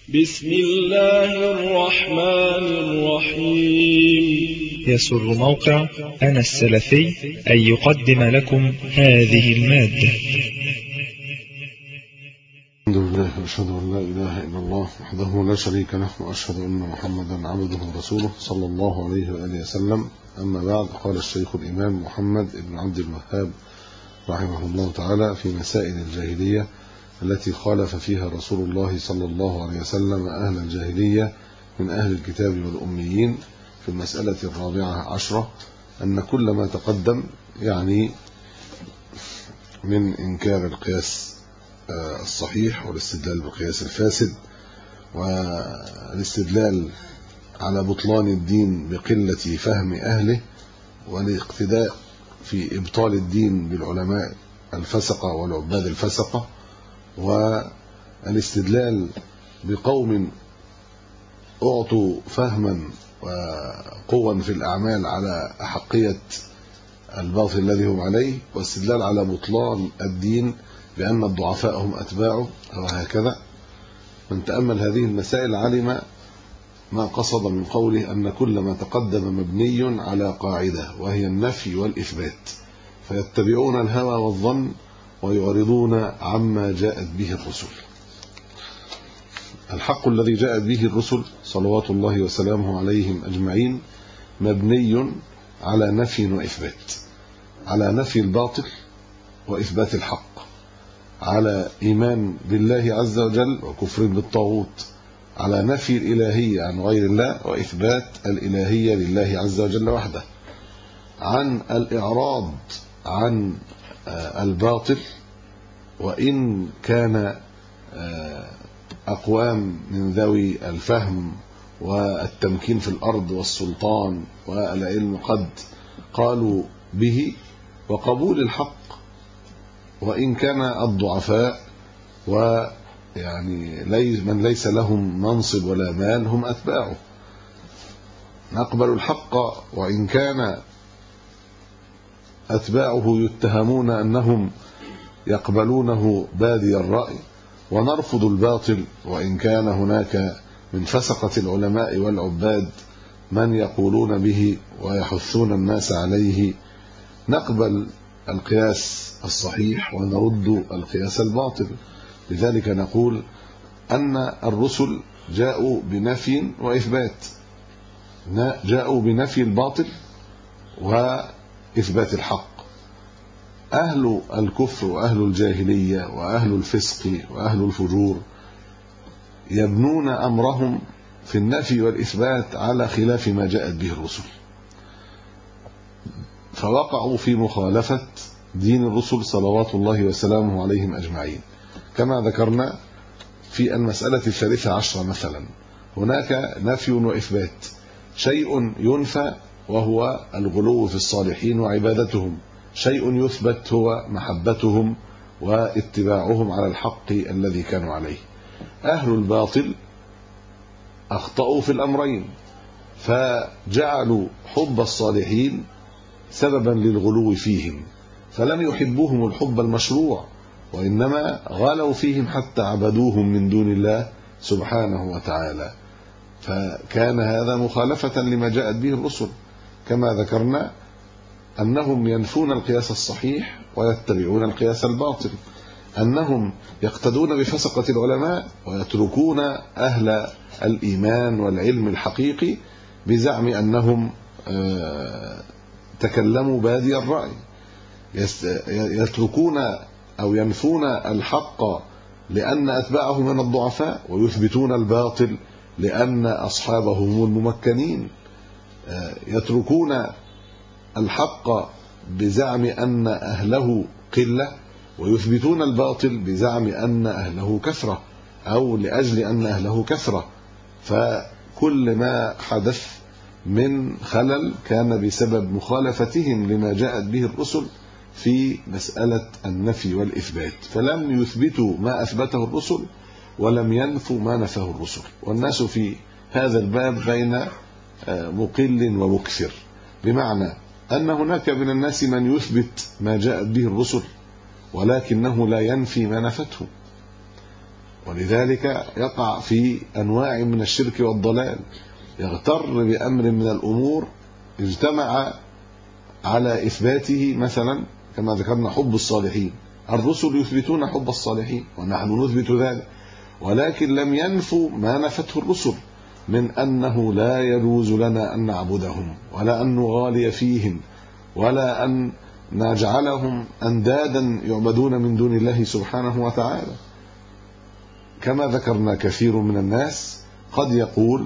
بسم الله الرحمن الرحيم. يسر موقع أنا السلفي أن يقدم لكم هذه المادة. الحمد لله وأشهد أن لا إله إلا الله وحده لا شريك له، وأشهد أن محمدا عبده ورسوله صلى الله عليه وآله وسلم. أما بعد، قال الشيخ الإمام محمد بن عبد الوهاب رحمه الله تعالى في مسائل الجاهلية التي خالف فيها رسول الله صلى الله عليه وسلم أهل الجاهلية من أهل الكتاب والأميين، في المسألة 14 أن كل ما تقدم يعني من إنكار القياس الصحيح والاستدلال بالقياس الفاسد والاستدلال على بطلان الدين بقلة فهم أهله والاقتداء في إبطال الدين بالعلماء الفسقة والعباد الفسقة، والاستدلال بقوم أعطوا فهما وقوة في الأعمال على أحقية الباطل الذي هم عليه، والاستدلال على بطلان الدين بأن الضعفاء هم أتباعه، وهكذا. من تأمل هذه المسائل علم ما قصد من قوله أن كل ما تقدم مبني على قاعدة، وهي النفي والإثبات، فيتبعون الهوى والظن ويعرضون عما جاءت به الرسل. الحق الذي جاءت به الرسل صلوات الله وسلامه عليهم أجمعين مبني على نفي وإثبات، على نفي الباطل وإثبات الحق، على إيمان بالله عز وجل وكفر بالطاغوت، على نفي الإلهية عن غير الله وإثبات الإلهية لله عز وجل وحده، عن الإعراض عن الباطل، وإن كان أقوام من ذوي الفهم والتمكين في الأرض والسلطان والعلم قد قالوا به، وقبول الحق وإن كان الضعفاء ويعني من ليس لهم منصب ولا مال هم أتباعه. نقبل الحق وإن كان أتباعه يتهمون أنهم يقبلونه بادي الرأي، ونرفض الباطل وإن كان هناك من فسقة العلماء والعباد من يقولون به ويحثون الناس عليه. نقبل القياس الصحيح ونرد القياس الباطل. لذلك نقول أن الرسل جاءوا بنفي وإثبات، جاءوا بنفي الباطل وإثبات الحق. أهل الكفر وأهل الجاهلية وأهل الفسق وأهل الفجور يبنون أمرهم في النفي والإثبات على خلاف ما جاءت به الرسل، فوقعوا في مخالفة دين الرسل صلوات الله وسلامه عليهم أجمعين. كما ذكرنا في المسألة 13 مثلا، هناك نفي وإثبات، شيء ينفى وهو الغلو في الصالحين وعبادتهم، شيء يثبت هو محبتهم واتباعهم على الحق الذي كانوا عليه. أهل الباطل أخطأوا في الأمرين، فجعلوا حب الصالحين سببا للغلو فيهم، فلم يحبوهم الحب المشروع، وإنما غلوا فيهم حتى عبدوهم من دون الله سبحانه وتعالى، فكان هذا مخالفة لما جاءت به الرسل. كما ذكرنا أنهم ينفون القياس الصحيح ويتبعون القياس الباطل، أنهم يقتدون بفسقة العلماء ويتركون أهل الإيمان والعلم الحقيقي بزعم أنهم تكلموا بادي الرأي، يتركون أو ينفون الحق لأن أتباعه من الضعفاء، ويثبتون الباطل لأن أصحابه هم الممكنين، يتركون الحق بزعم أن أهله قلة، ويثبتون الباطل بزعم أن أهله كثرة أو لأجل أن أهله كثرة. فكل ما حدث من خلل كان بسبب مخالفتهم لما جاءت به الرسل في مسألة النفي والإثبات، فلم يثبتوا ما أثبته الرسل ولم ينفوا ما نفاه الرسل. والناس في هذا الباب بين مقل ومكثر، بمعنى أن هناك من الناس من يثبت ما جاءت به الرسل ولكنه لا ينفي ما نفته، ولذلك يقع في أنواع من الشرك والضلال، يغتر بأمر من الأمور اجتمع على إثباته، مثلا كما ذكرنا حب الصالحين، الرسل يثبتون حب الصالحين ونحن نثبت ذلك، ولكن لم ينفوا ما نفته الرسل من أنه لا يجوز لنا أن نعبدهم ولا أن نغالي فيهم ولا أن نجعلهم أندادا يعبدون من دون الله سبحانه وتعالى. كما ذكرنا كثير من الناس قد يقول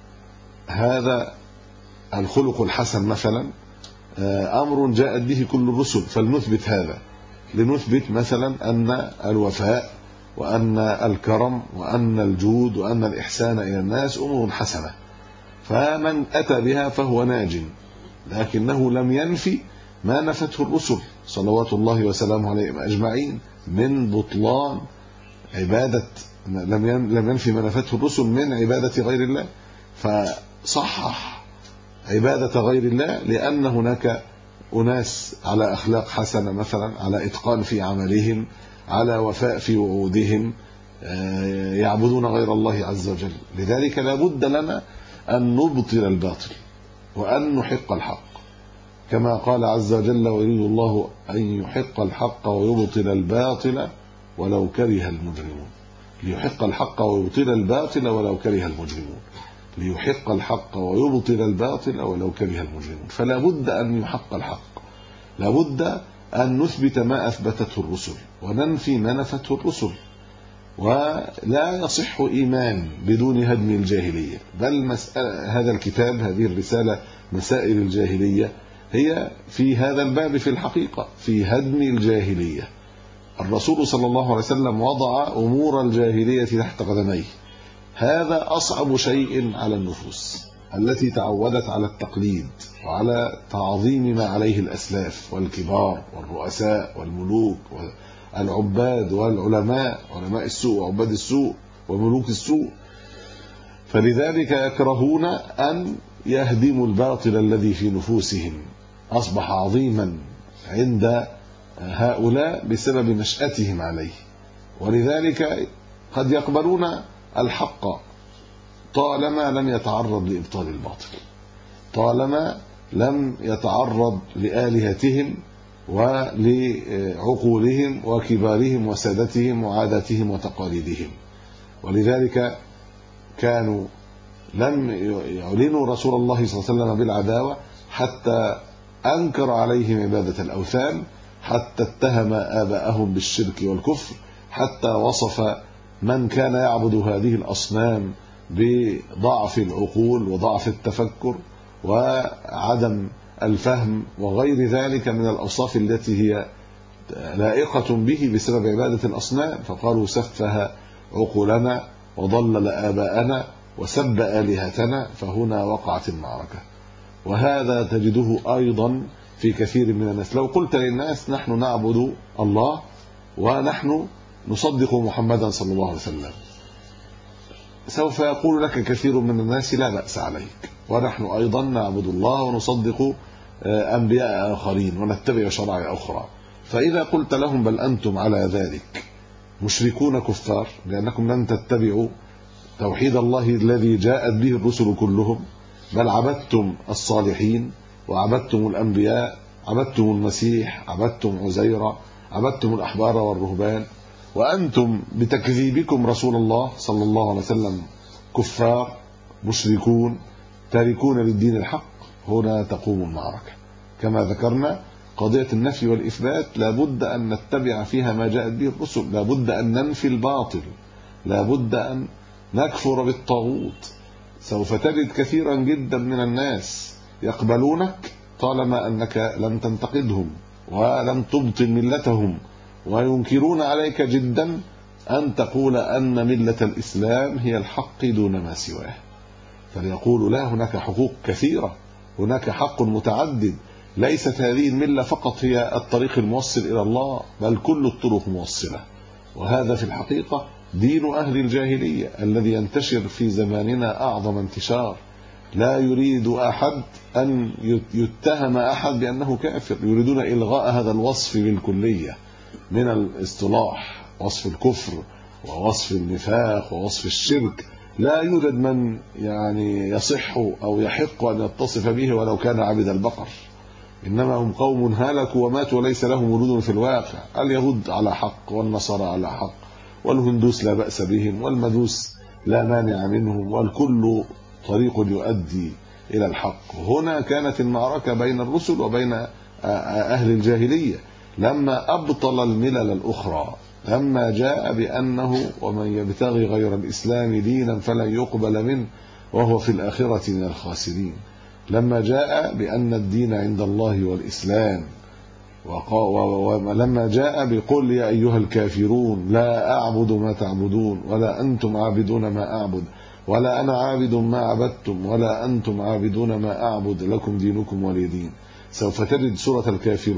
هذا الخلق الحسن مثلا أمر جاءت به كل الرسل فلنثبت هذا، لنثبت مثلا أن الوفاء وأن الكرم وأن الجود وأن الإحسان إلى الناس أمور حسنة، فمن أتى بها فهو ناج، لكنه لم ينفي ما نفته الرسل صلوات الله وسلامه عليهم أجمعين من بطلان عبادة، لم ينفي ما نفته الرسل من عبادة غير الله، فصحح عبادة غير الله لأن هناك أناس على أخلاق حسنة مثلا، على إتقان في عملهم، على وفاء في وعودهم، يعبدون غير الله عز وجل. لذلك لا بد لنا أن نبطل الباطل وأن نحق الحق، كما قال عز وجل ويريد الله أن يحق الحق ويبطل الباطل ولو كره المجرمون. ليحق الحق ويبطل الباطل ولو كره المجرمون، ليحق الحق ويبطل الباطل ولو كره المجرمون. فلا بد أن يحق الحق، لا بد أن نثبت ما أثبتته الرسل وننفي ما نفته الرسل، ولا يصح إيمان بدون هدم الجاهلية. بل هذا الكتاب، هذه الرسالة مسائل الجاهلية، هي في هذا الباب في الحقيقة في هدم الجاهلية. الرسول صلى الله عليه وسلم وضع أمور الجاهلية تحت قدميه، هذا أصعب شيء على النفوس التي تعودت على التقليد وعلى تعظيم ما عليه الأسلاف والكبار والرؤساء والملوك والعباد والعلماء، علماء السوء وعباد السوء وملوك السوء. فلذلك يكرهون أن يهدموا الباطل الذي في نفوسهم، أصبح عظيما عند هؤلاء بسبب نشأتهم عليه. ولذلك قد يقبلون الحق طالما لم يتعرض لإبطال الباطل، طالما لم يتعرض لآلهتهم ولعقولهم وكبارهم وسادتهم وعاداتهم وتقاليدهم. ولذلك كانوا لم يعلنوا رسول الله صلى الله عليه وسلم بالعداوة حتى أنكر عليهم عبادة الأوثان، حتى اتهم آباءهم بالشرك والكفر، حتى وصف من كان يعبد هذه الأصنام بضعف العقول وضعف التفكر وعدم الفهم وغير ذلك من الأوصاف التي هي لائقة به بسبب عبادة الأصنام. فقالوا سفه عقولنا وضلل آباءنا وسب آلهتنا، فهنا وقعت المعركة. وهذا تجده أيضا في كثير من الناس. لو قلت للناس نحن نعبد الله ونحن نصدق محمدا صلى الله عليه وسلم، سوف يقول لك كثير من الناس لا بأس عليك، ونحن أيضا نعبد الله ونصدق أنبياء آخرين ونتبع شرائع أخرى. فإذا قلت لهم بل أنتم على ذلك مشركون كفار، لأنكم لم تتبعوا توحيد الله الذي جاءت به الرسل كلهم، بل عبدتم الصالحين وعبدتم الأنبياء، عبدتم المسيح، عبدتم عزيرا، عبدتم الأحبار والرهبان، وأنتم بتكذيبكم رسول الله صلى الله عليه وسلم كفار مشركون تاركون للدين الحق. هنا تقوم المعركة. كما ذكرنا قضية النفي والإثبات لا بد أن نتبع فيها ما جاءت به الرسل، لا بد أن ننفي الباطل، لا بد أن نكفر بالطاغوت. سوف تجد كثيرا جدا من الناس يقبلونك طالما أنك لم تنتقدهم ولم تبطل ملتهم، وينكرون عليك جدا أن تقول أن ملة الإسلام هي الحق دون ما سواه. فليقول لا، هناك حقوق كثيرة، هناك حق متعدد، ليست هذه الملة فقط هي الطريق الموصل إلى الله، بل كل الطرق موصلة. وهذا في الحقيقة دين أهل الجاهلية الذي ينتشر في زماننا أعظم انتشار. لا يريد أحد أن يتهم أحد بأنه كافر، يريدون إلغاء هذا الوصف بالكلية من الاصطلاح، وصف الكفر ووصف النفاق ووصف الشرك لا يوجد من يعني يصح أو يحق أن يتصف به ولو كان عبد البقر. إنما هم قوم هلكوا وماتوا وليس لهم وجود في الواقع. اليهود على حق والنصارى على حق والهندوس لا بأس بهم والمجوس لا مانع منهم، والكل طريق يؤدي إلى الحق. هنا كانت المعركة بين الرسل وبين أهل الجاهلية لما أبطل الملل الأخرى، لما جاء بأنه ومن يبتغي غير الإسلام دينا فلن يقبل منه وهو في الآخرة من الخاسرين، لما جاء بأن الدين عند الله والإسلام، ولما جاء بقول يا أيها الكافرون لا أعبد ما تعبدون ولا أنتم عابدون ما أعبد ولا أنا عابد ما عبدتم ولا أنتم عابدون ما أعبد لكم دينكم ولي دين. سوف تجد سورة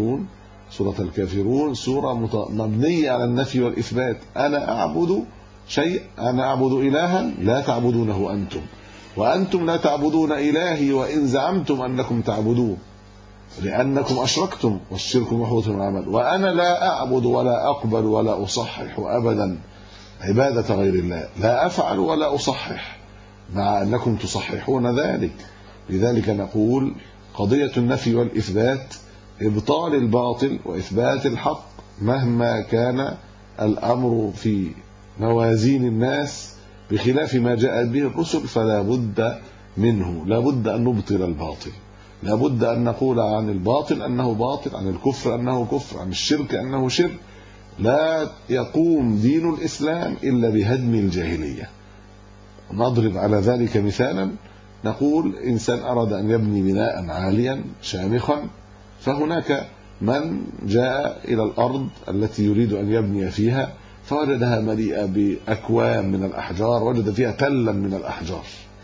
الكافرون سورة مبنية على النفي والإثبات. أنا أعبد شيء، أنا أعبد إلها لا تعبدونه أنتم، وأنتم لا تعبدون إلهي وإن زعمتم أنكم تعبدون لأنكم أشركتم والشرك محبط العمل، وأنا لا أعبد ولا أقبل ولا أصحح أبدا عبادة غير الله، لا أفعل ولا أصحح مع أنكم تصححون ذلك. لذلك نقول قضية النفي والإثبات إبطال الباطل وإثبات الحق مهما كان الأمر في موازين الناس بخلاف ما جاءت به الرسل، فلا بد منه، لا بد أن نبطل الباطل، لا بد أن نقول عن الباطل أنه باطل، عن الكفر أنه كفر، عن الشرك أنه شرك. لا يقوم دين الإسلام إلا بهدم الجاهلية. نضرب على ذلك مثالا، نقول إنسان أراد أن يبني بناء عاليا شامخا، فهناك من جاء إلى الأرض التي يريد أن يبني فيها فوجدها مليئة بأكوام من الأحجار، وجد فيها تلا من الأحجار،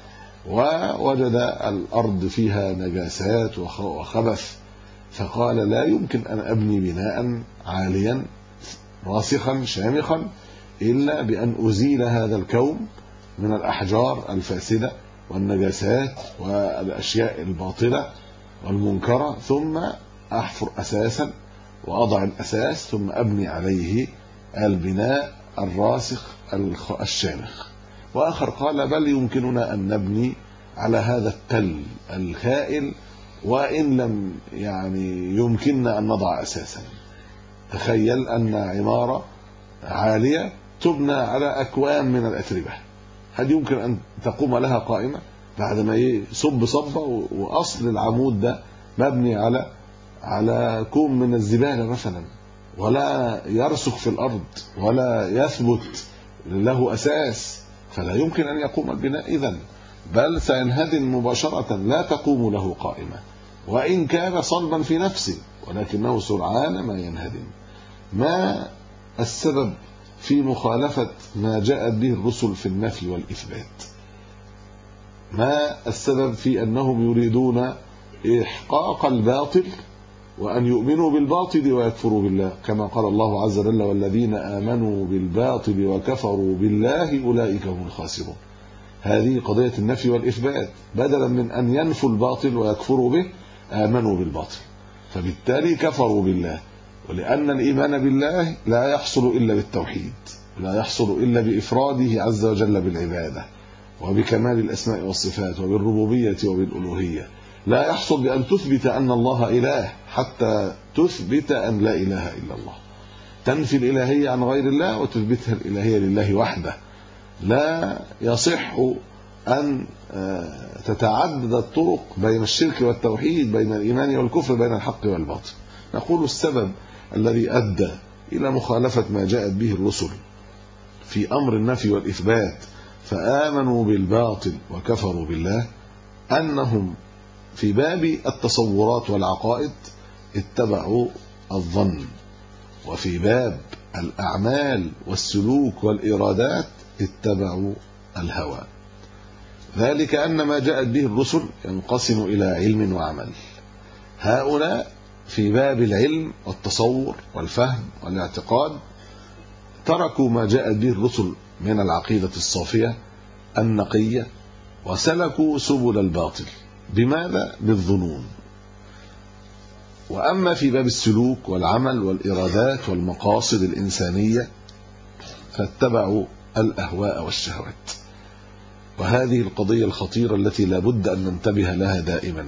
ووجد الأرض فيها نجاسات وخبث، فقال لا يمكن أن أبني بناء عاليا راسخا شامخا إلا بأن أزيل هذا الكوم من الأحجار الفاسدة والنجاسات والأشياء الباطلة والمنكرة، ثم أحفر أساسا وأضع الأساس ثم أبني عليه البناء الراسخ الشامخ. وآخر قال بل يمكننا أن نبني على هذا التل الخائل وإن لم يمكننا أن نضع أساسا. تخيل أن عمارة عالية تبنى على أكوام من الأتربة، هل يمكن أن تقوم لها قائمة بعد ما يصب صبة وأصل العمود ده مبني على كوم من الزبالة مثلا، ولا يرسخ في الأرض ولا يثبت له أساس، فلا يمكن أن يقوم البناء إذن، بل سينهدم مباشرة، لا تقوم له قائمة وإن كان صلبا في نفسه، ولكنه سرعان ما ينهدم. ما السبب في مخالفة ما جاءت به الرسل في النفي والإثبات؟ ما السبب في أنهم يريدون إحقاق الباطل وأن يؤمنوا بالباطل ويكفروا بالله، كما قال الله عز وجل والذين آمنوا بالباطل وكفروا بالله أولئك هم الخاسرون. هذه قضية النفي والإثبات، بدلا من أن ينفوا الباطل ويكفروا به آمنوا بالباطل، فبالتالي كفروا بالله. ولأن الإيمان بالله لا يحصل إلا بالتوحيد، لا يحصل إلا بإفراده عز وجل بالعبادة وبكمال الأسماء والصفات وبالربوبية وبالألوهية، لا يحصل بأن تثبت أن الله إله حتى تثبت أن لا إله إلا الله، تنفي الإلهية عن غير الله وتثبتها الإلهية لله وحده. لا يصح أن تتعدد الطرق بين الشرك والتوحيد، بين الإيمان والكفر، بين الحق والباطل. نقول السبب الذي أدى إلى مخالفة ما جاءت به الرسل في أمر النفي والإثبات فآمنوا بالباطل وكفروا بالله أنهم في باب التصورات والعقائد اتبعوا الظن، وفي باب الأعمال والسلوك والإرادات اتبعوا الهوى. ذلك أن ما جاءت به الرسل ينقسم إلى علم وعمل. هؤلاء في باب العلم والتصور والفهم والاعتقاد تركوا ما جاءت به الرسل من العقيدة الصافية النقية وسلكوا سبل الباطل. بماذا؟ بالظنون. وأما في باب السلوك والعمل والإرادات والمقاصد الإنسانية فاتبعوا الأهواء والشهوات. وهذه القضية الخطيرة التي لا بد أن ننتبه لها دائما.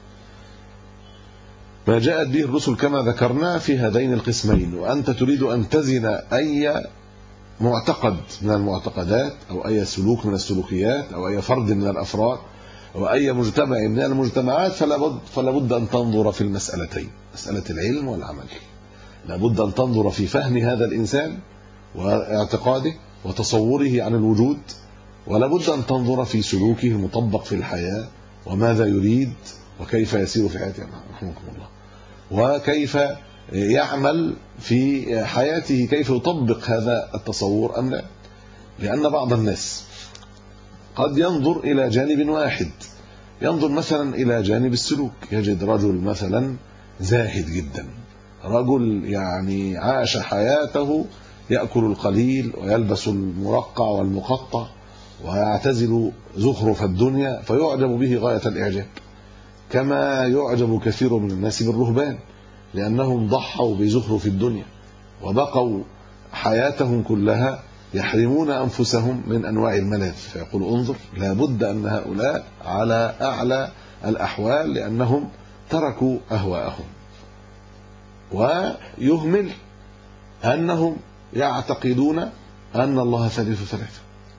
ما جاءت به الرسل كما ذكرنا في هذين القسمين، وأنت تريد أن تزن أي معتقد من المعتقدات أو أي سلوك من السلوكيات أو أي فرد من الأفراد أو أي مجتمع من المجتمعات، فلا بد أن تنظر في المسألتين، مسألة العلم والعمل. لا بد أن تنظر في فهم هذا الإنسان واعتقاده وتصوره عن الوجود، ولا بد أن تنظر في سلوكه المطبق في الحياة وماذا يريد وكيف يسير في حياته رحمكم الله، وكيف يعمل في حياته، كيف يطبق هذا التصور أم لا. لأن بعض الناس قد ينظر إلى جانب واحد، ينظر مثلا إلى جانب السلوك، يجد رجل مثلا زاهد جدا، رجل يعني عاش حياته يأكل القليل ويلبس المرقع والمقطع ويعتزل زخرف الدنيا، فيعجب به غاية الإعجاب، كما يعجب كثير من الناس بالرهبان لأنهم ضحوا بزخرف الدنيا وبقوا حياتهم كلها يحرمون أنفسهم من أنواع الملاذ، فيقول انظر لا بد أن هؤلاء على أعلى الأحوال لأنهم تركوا أهواءهم. ويهمل أنهم يعتقدون أن الله ثالث ثلاثة،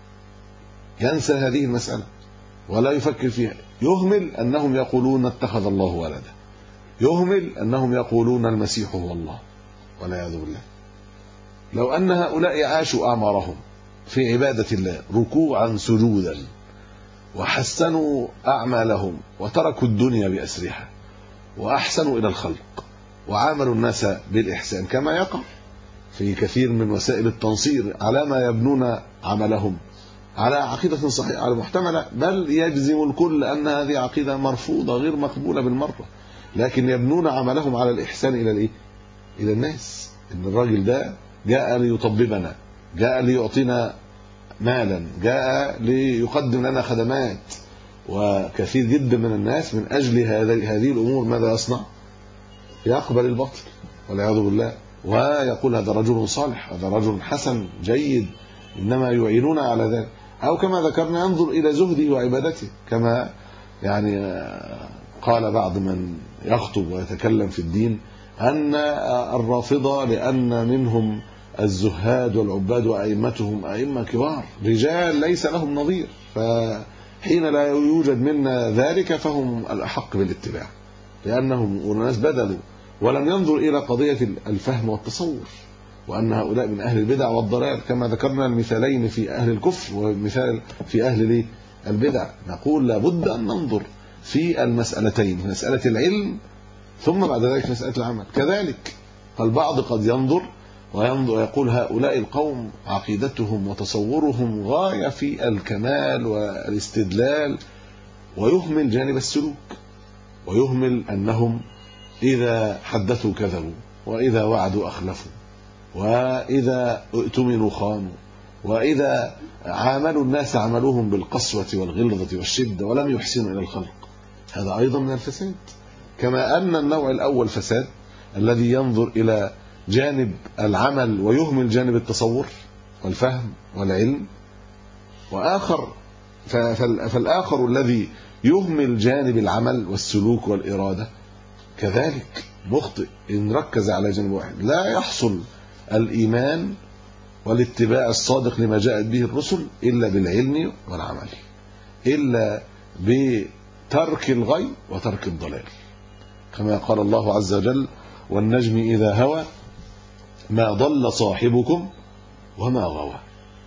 ينسى هذه المسألة ولا يفكر فيها. يهمل أنهم يقولون اتخذ الله ولدا، يهمل أنهم يقولون المسيح هو الله والعياذ بالله. لو أن هؤلاء عاشوا أعمارهم في عبادة الله ركوعا سجودا وحسنوا أعمالهم وتركوا الدنيا بأسرها وأحسنوا إلى الخلق وعاملوا الناس بالإحسان كما يقع في كثير من وسائل التنصير، على ما يبنون عملهم على عقيدة صحيحة على محتملة، بل يجزم الكل أن هذه عقيدة مرفوضة غير مقبولة بالمرة، لكن يبنون عملهم على الإحسان إلى الناس. إن الراجل ده جاء ليطببنا، جاء ليعطينا مالا، جاء ليقدم لنا خدمات. وكثير جدا من الناس من أجل هذه الأمور ماذا يصنع؟ يقبل الباطل والعياذ بالله، ويقول هذا رجل صالح، هذا رجل حسن جيد، إنما يعينون على ذلك. أو كما ذكرنا انظر إلى زهده وعبادته، كما يعني قال بعض من يخطب ويتكلم في الدين أن الرافضة لأن منهم الزهاد والعباد وأئمتهم أئمة كبار رجال ليس لهم نظير، فحين لا يوجد منا ذلك فهم الأحق بالاتباع، لأنهم أناس بدلوا ولم ينظر إلى قضية الفهم والتصور، وأن هؤلاء من أهل البدع والضلال، كما ذكرنا المثالين في أهل الكفر ومثال في أهل البدع. نقول لابد أن ننظر في المسألتين، مسألة العلم ثم بعد ذلك مسألة العمل. كذلك البعض قد ينظر ويقول هؤلاء القوم عقيدتهم وتصورهم غاية في الكمال والاستدلال، ويهمل جانب السلوك، ويهمل أنهم إذا حدثوا كذبوا، وإذا وعدوا أخلفوا، وإذا اؤتمنوا خانوا، وإذا عاملوا الناس عملوهم بالقسوة والغلظة والشدة ولم يحسنوا إلى الخلق. هذا أيضا من الفساد. كما أن النوع الأول فساد الذي ينظر إلى جانب العمل ويهمل جانب التصور والفهم والعلم، وآخر فالآخر الذي يهمل جانب العمل والسلوك والإرادة كذلك مخطئ إن ركز على جانب واحد. لا يحصل الإيمان والاتباع الصادق لما جاءت به الرسل إلا بالعلم والعمل، إلا بترك الغي وترك الضلال، كما قال الله عز وجل والنجم إذا هوى ما ضل صاحبكم وما غوى.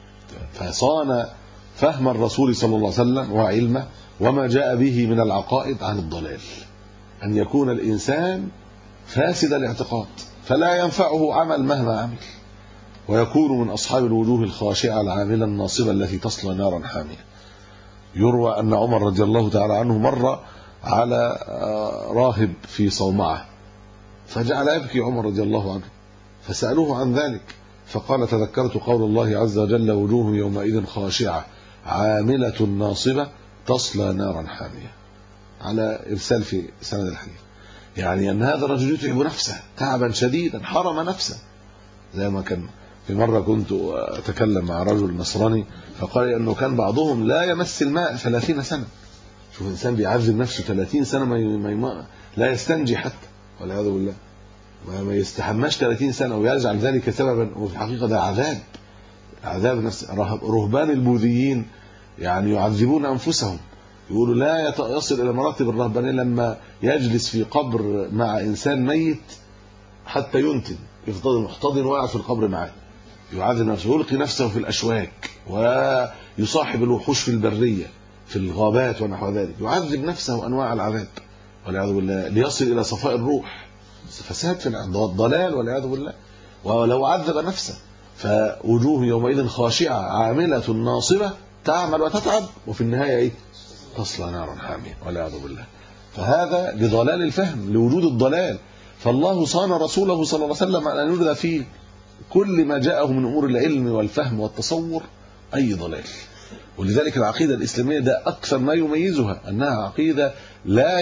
فصان فهم الرسول صلى الله عليه وسلم وعلمه وما جاء به من العقائد عن الضلال، أن يكون الإنسان فاسد الاعتقاد فلا ينفعه عمل مهما عمل، ويكون من أصحاب الوجوه الخاشعة العاملة الناصبة التي تصلى نارا حامية. يروى أن عمر رضي الله تعالى عنه مر على راهب في صومعة فجعل يبكي عمر رضي الله عنه، فسألوه عن ذلك فقال تذكرت قول الله عز وجل وجوه يومئذ خاشعة عاملة ناصبة تصلى نارا حامية، على إرسال في سند الحديث، يعني أن هذا الرجل يتعب نفسه تعبا شديدا، حرم نفسه زي ما كان. في مرة كنت أتكلم مع رجل نصراني فقال أنه كان بعضهم لا يمس الماء 30 سنة. شوف الإنسان بيعذب نفسه 30 سنة ما لا يستنجي حتى والعياذ بالله، ما يستحماش 30 سنة ويجعل ذلك سببا، وفي الحقيقة ده عذاب نفس. رهبان البوذيين يعني يعذبون أنفسهم، يقولوا لا يصل إلى مراتب الرهبانية لما يجلس في قبر مع إنسان ميت حتى ينتن، يفضل محتضن واقع في القبر معاه، يعذب نفسه، يلقي نفسه في الأشواك ويصاحب الوحوش في البرية في الغابات ونحو ذلك، يعذب نفسه أنواع العذاب والعياذ بالله ليصل إلى صفاء الروح. فساد في الضلال والعياذ بالله. ولو عذب نفسه فوجوه يومئذ خاشعة عاملة ناصبة تعمل وتتعب وفي النهاية إيه؟ تصلى نارا حامية والعياذ بالله. فهذا لضلال الفهم، لوجود الضلال. فالله صان رسوله صلى الله عليه وسلم أن يرد فيه كل ما جاءه من أمور العلم والفهم والتصور أي ضلال. ولذلك العقيدة الإسلامية ده أكثر ما يميزها أنها عقيدة لا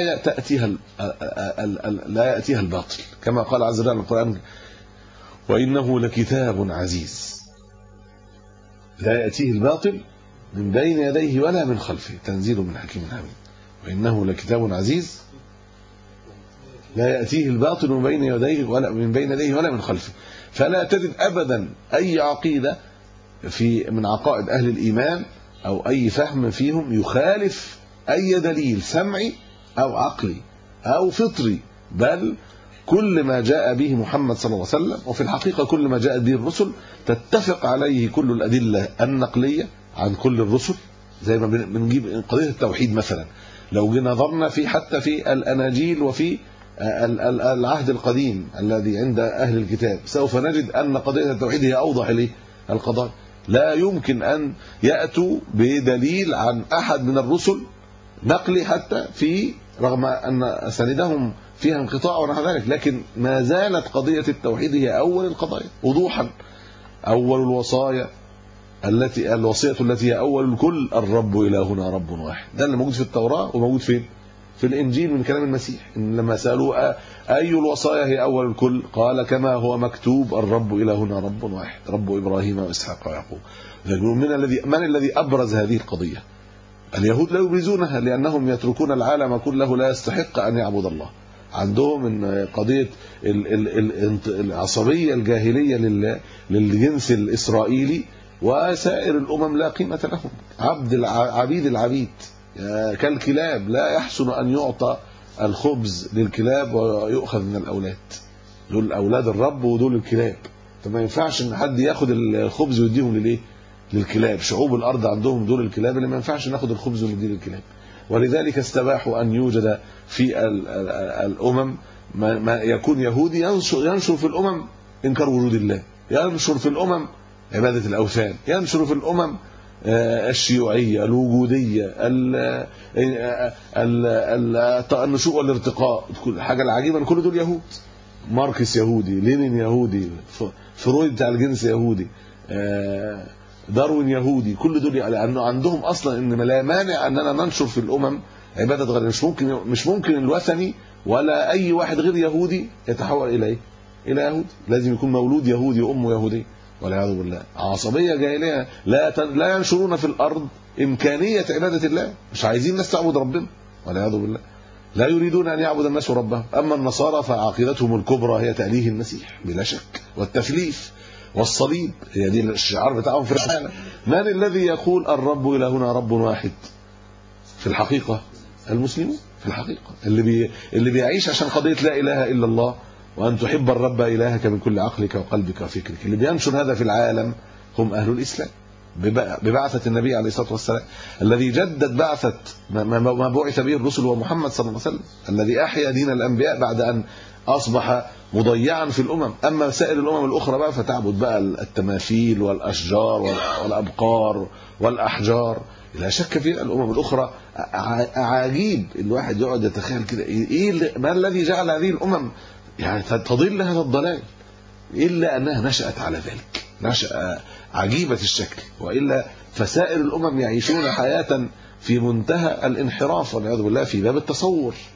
يأتيها الباطل، كما قال عز وجل القرآن: وإنه لكتاب عزيز لا يأتيه الباطل من بين يديه ولا من خلفه تنزيل من حكيم حميد. وإنه لكتاب عزيز لا يأتيه الباطل من بين يديه ولا من خلفه. فلا تجد أبدا أي عقيدة من عقائد أهل الإيمان أو أي فهم فيهم يخالف أي دليل سمعي أو عقلي أو فطري، بل كل ما جاء به محمد صلى الله عليه وسلم، وفي الحقيقة كل ما جاءت به الرسل تتفق عليه كل الأدلة النقلية عن كل الرسل. زي ما بنجيب قضية التوحيد مثلا، لو نظرنا حتى في الأناجيل وفي العهد القديم الذي عند أهل الكتاب سوف نجد أن قضية التوحيد هي أوضح القضايا. لا يمكن أن يأتوا بدليل عن أحد من الرسل نقلي حتى في، رغم أن أساندهم فيها انقطاع ونحو ذلك، لكن ما زالت قضية التوحيد هي أول القضايا وضوحا. أول الوصايا الوصية التي هي أول الكل: الرب إلهنا رب واحد. ده اللي موجود في التوراة وموجود فين؟ في الإنجيل من كلام المسيح. إن لما سألوا أي الوصايا هي أول الكل قال: كما هو مكتوب الرب إلهنا رب واحد، رب إبراهيم وإسحاق ويعقوب. من الذي أبرز هذه القضية؟ اليهود لا يبرزونها لأنهم يتركون العالم كله لا يستحق أن يعبد الله. عندهم إن قضية العصبية الجاهلية للجنس الإسرائيلي وسائر الأمم لا قيمة لهم، عبيد العبيد كالكلاب، لا يحسن أن يعطى الخبز للكلاب ويؤخذ من الأولاد. دول أولاد الرب ودول الكلاب، فما ينفعش أن حد ياخد الخبز ويديهم للإيه؟ للكلاب. شعوب الأرض عندهم دول الكلاب اللي ما ينفعش ناخد الخبز ونديه للكلاب. ولذلك استباحوا أن يوجد في الأمم ما يكون يهودي ينشر في الأمم إنكار وجود الله، ينشر في الأمم عبادة الأوثان، ينشر في الأمم الشيوعية، الوجودية، النشوء والارتقاء. كل حاجة العجيبة كل دول يهود. ماركس يهودي، لينين يهودي، فرويد بتاع الجنس يهودي، داروين يهودي. كل دول لأنه عندهم أصلا إن لا مانع أننا ننشر في الأمم عبادة غير. مش ممكن الوثني ولا أي واحد غير يهودي يتحول إلى يهودي. لازم يكون مولود يهودي وأمه يهودية والعياذ بالله. عصبية جاهلية لا ينشرون في الأرض إمكانية عبادة الله، مش عايزين الناس تعبد ربنا والعياذ بالله، لا يريدون أن يعبد الناس ربهم. أما النصارى فعقيدتهم الكبرى هي تأليه المسيح بلا شك، والتثليث والصليب، هي دي الشعار بتاعهم في العالم. من الذي يقول الرب إلهنا رب واحد؟ في الحقيقة المسلمون، في الحقيقة اللي بيعيش عشان قضية لا إله إلا الله، وأن تحب الرب إلهك من كل عقلك وقلبك وفكرك. اللي بينشر هذا في العالم هم أهل الإسلام ببعثة النبي عليه الصلاة والسلام، الذي جدد بعثة ما بعث به الرسل ومحمد صلى الله عليه وسلم، الذي أحيا دين الأنبياء بعد أن أصبح مضيعا في الأمم. أما سائر الأمم الأخرى بقى فتعبد بقى التماثيل والأشجار والأبقار والأحجار. لا شك في الأمم الأخرى عجيب الواحد يقعد يتخيل كده ما الذي جعل هذه الأمم يعني تضل هذا الضلال، إلا أنها نشأت على ذلك نشأة عجيبة الشكل. وإلا فسائر الأمم يعيشون حياة في منتهى الانحراف والعياذ بالله في باب التصور،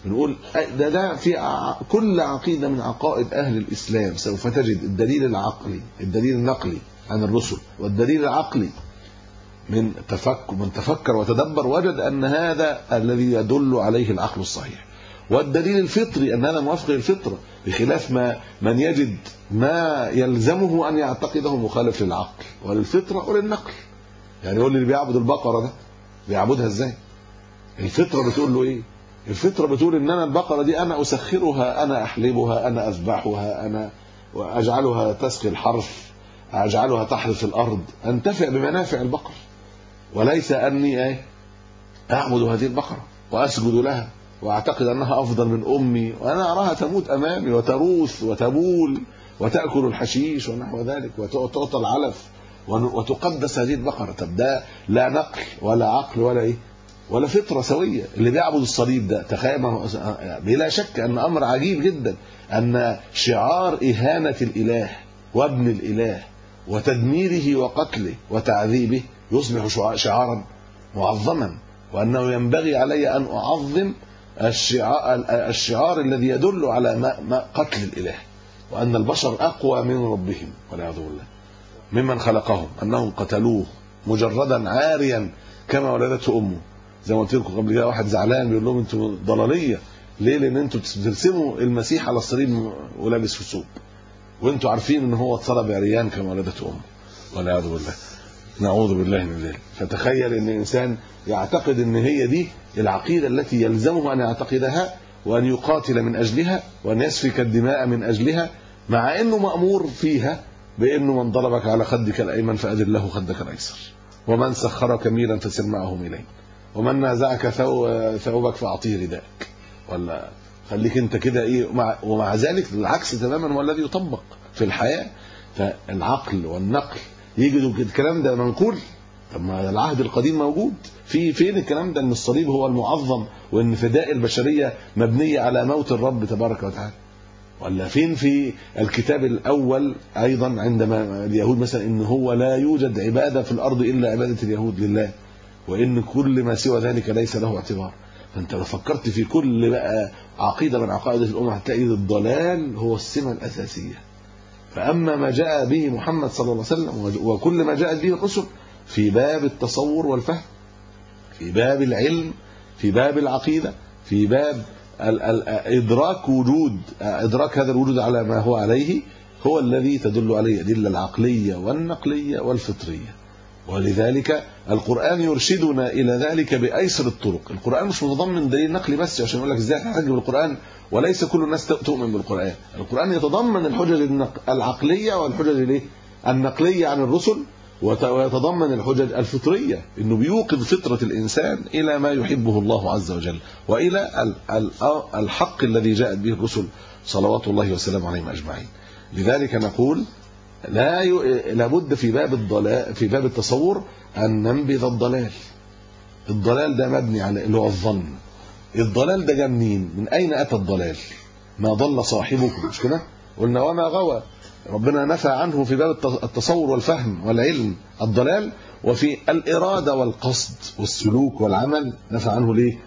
بنقول ده في كل عقيدة من عقائد أهل الإسلام سوف تجد الدليل العقلي، الدليل النقلي عن الرسل، والدليل العقلي من تفكر وتدبر وجد أن هذا الذي يدل عليه العقل الصحيح، والدليل الفطري أن هذا موافق للفطرة، بخلاف من يجد ما يلزمه أن يعتقده مخالف للعقل وللفطرة وللنقل. يعني يقول لي اللي بيعبد البقرة ده بيعبدها ازاي؟ الفطرة بتقول له ايه؟ الفطرة بتقول ان انا البقرة دي انا اسخرها، انا احلبها، انا اذبحها، انا اجعلها تسقي الحرث، اجعلها تحرث الارض، انتفع بمنافع البقر، وليس اني اعبد هذه البقرة واسجد لها واعتقد انها افضل من امي، وانا اراها تموت امامي وتروث وتبول وتاكل الحشيش ونحو ذلك وتعطى العلف وتقدس هذه البقرة. طب ده لا نقل ولا عقل ولا ولا فطرة سوية. اللي بيعبد الصليب ده تخيل، بلا شك ان امر عجيب جدا ان شعار اهانة الاله وابن الاله وتدميره وقتله وتعذيبه يصبح شعارا معظما، وانه ينبغي علي ان اعظم الشعار الذي يدل على قتل الاله، وان البشر اقوى من ربهم والعياذ بالله ممن خلقهم، انهم قتلوه مجردا عاريا كما ولدته امه. زي ما قلت لكم قبل كده، واحد زعلان بيقول لهم انتوا ضلاليه ليه؟ لان انتوا بترسموا المسيح على الصليب ولابس في ثوب، وانتوا عارفين ان هو اتصلب عريان كما ولدته امه والعياذ بالله، نعوذ بالله من ذلك. فتخيل ان الانسان يعتقد ان هي دي العقيده التي يلزمه ان يعتقدها وان يقاتل من اجلها وان يسفك الدماء من اجلها، مع انه مأمور فيها بانه من ضربك على خدك الايمن فاذر له خدك الايسر، ومن سخرك ميلا فسر معهم اليه، ومن نازعك ثوبك فاعطيه رداءك، ولا خليك انت كده ومع ذلك العكس تماما هو الذي يطبق في الحياه. فالعقل والنقل يجدوا الكلام ده منقول. طب ما العهد القديم موجود فين الكلام ده ان الصليب هو المعظم وان فداء البشريه مبنيه على موت الرب تبارك وتعالى؟ ولا فين في الكتاب الاول ايضا عندما اليهود مثلا ان هو لا يوجد عباده في الارض الا عباده اليهود لله، وان كل ما سوى ذلك ليس له اعتبار؟ فانت لو فكرت في كل بقى عقيده من عقائد الامه هتلاقي الضلال هو السمه الاساسيه. فاما ما جاء به محمد صلى الله عليه وسلم وكل ما جاءت به الرسل في باب التصور والفهم، في باب العلم، في باب العقيده، في باب إدراك هذا الوجود على ما هو عليه، هو الذي تدل عليه الأدلة العقلية والنقلية والفطرية. ولذلك القرآن يرشدنا إلى ذلك بأيسر الطرق. القرآن مش متضمن دليل نقلي بس عشان يقول لك ازاي تحتج بالقرآن، وليس كل الناس تؤمن بالقرآن. القرآن يتضمن الحجج العقلية والحجج النقلية عن الرسل، ويتضمن الحجج الفطرية، انه بيوقظ فطرة الانسان الى ما يحبه الله عز وجل والى الحق الذي جاءت به الرسل صلوات الله وسلامه عليهم اجمعين. لذلك نقول لابد في باب التصور ان ننبذ الضلال. الضلال ده مبني على اللي هو الظن. الضلال ده جاء منين؟ من اين اتى الضلال؟ ما ضل صاحبكم، مش كده؟ قلنا وما غوى. ربنا نفى عنه في باب التصور والفهم والعلم الضلال، وفي الإرادة والقصد والسلوك والعمل نفى عنه ليه؟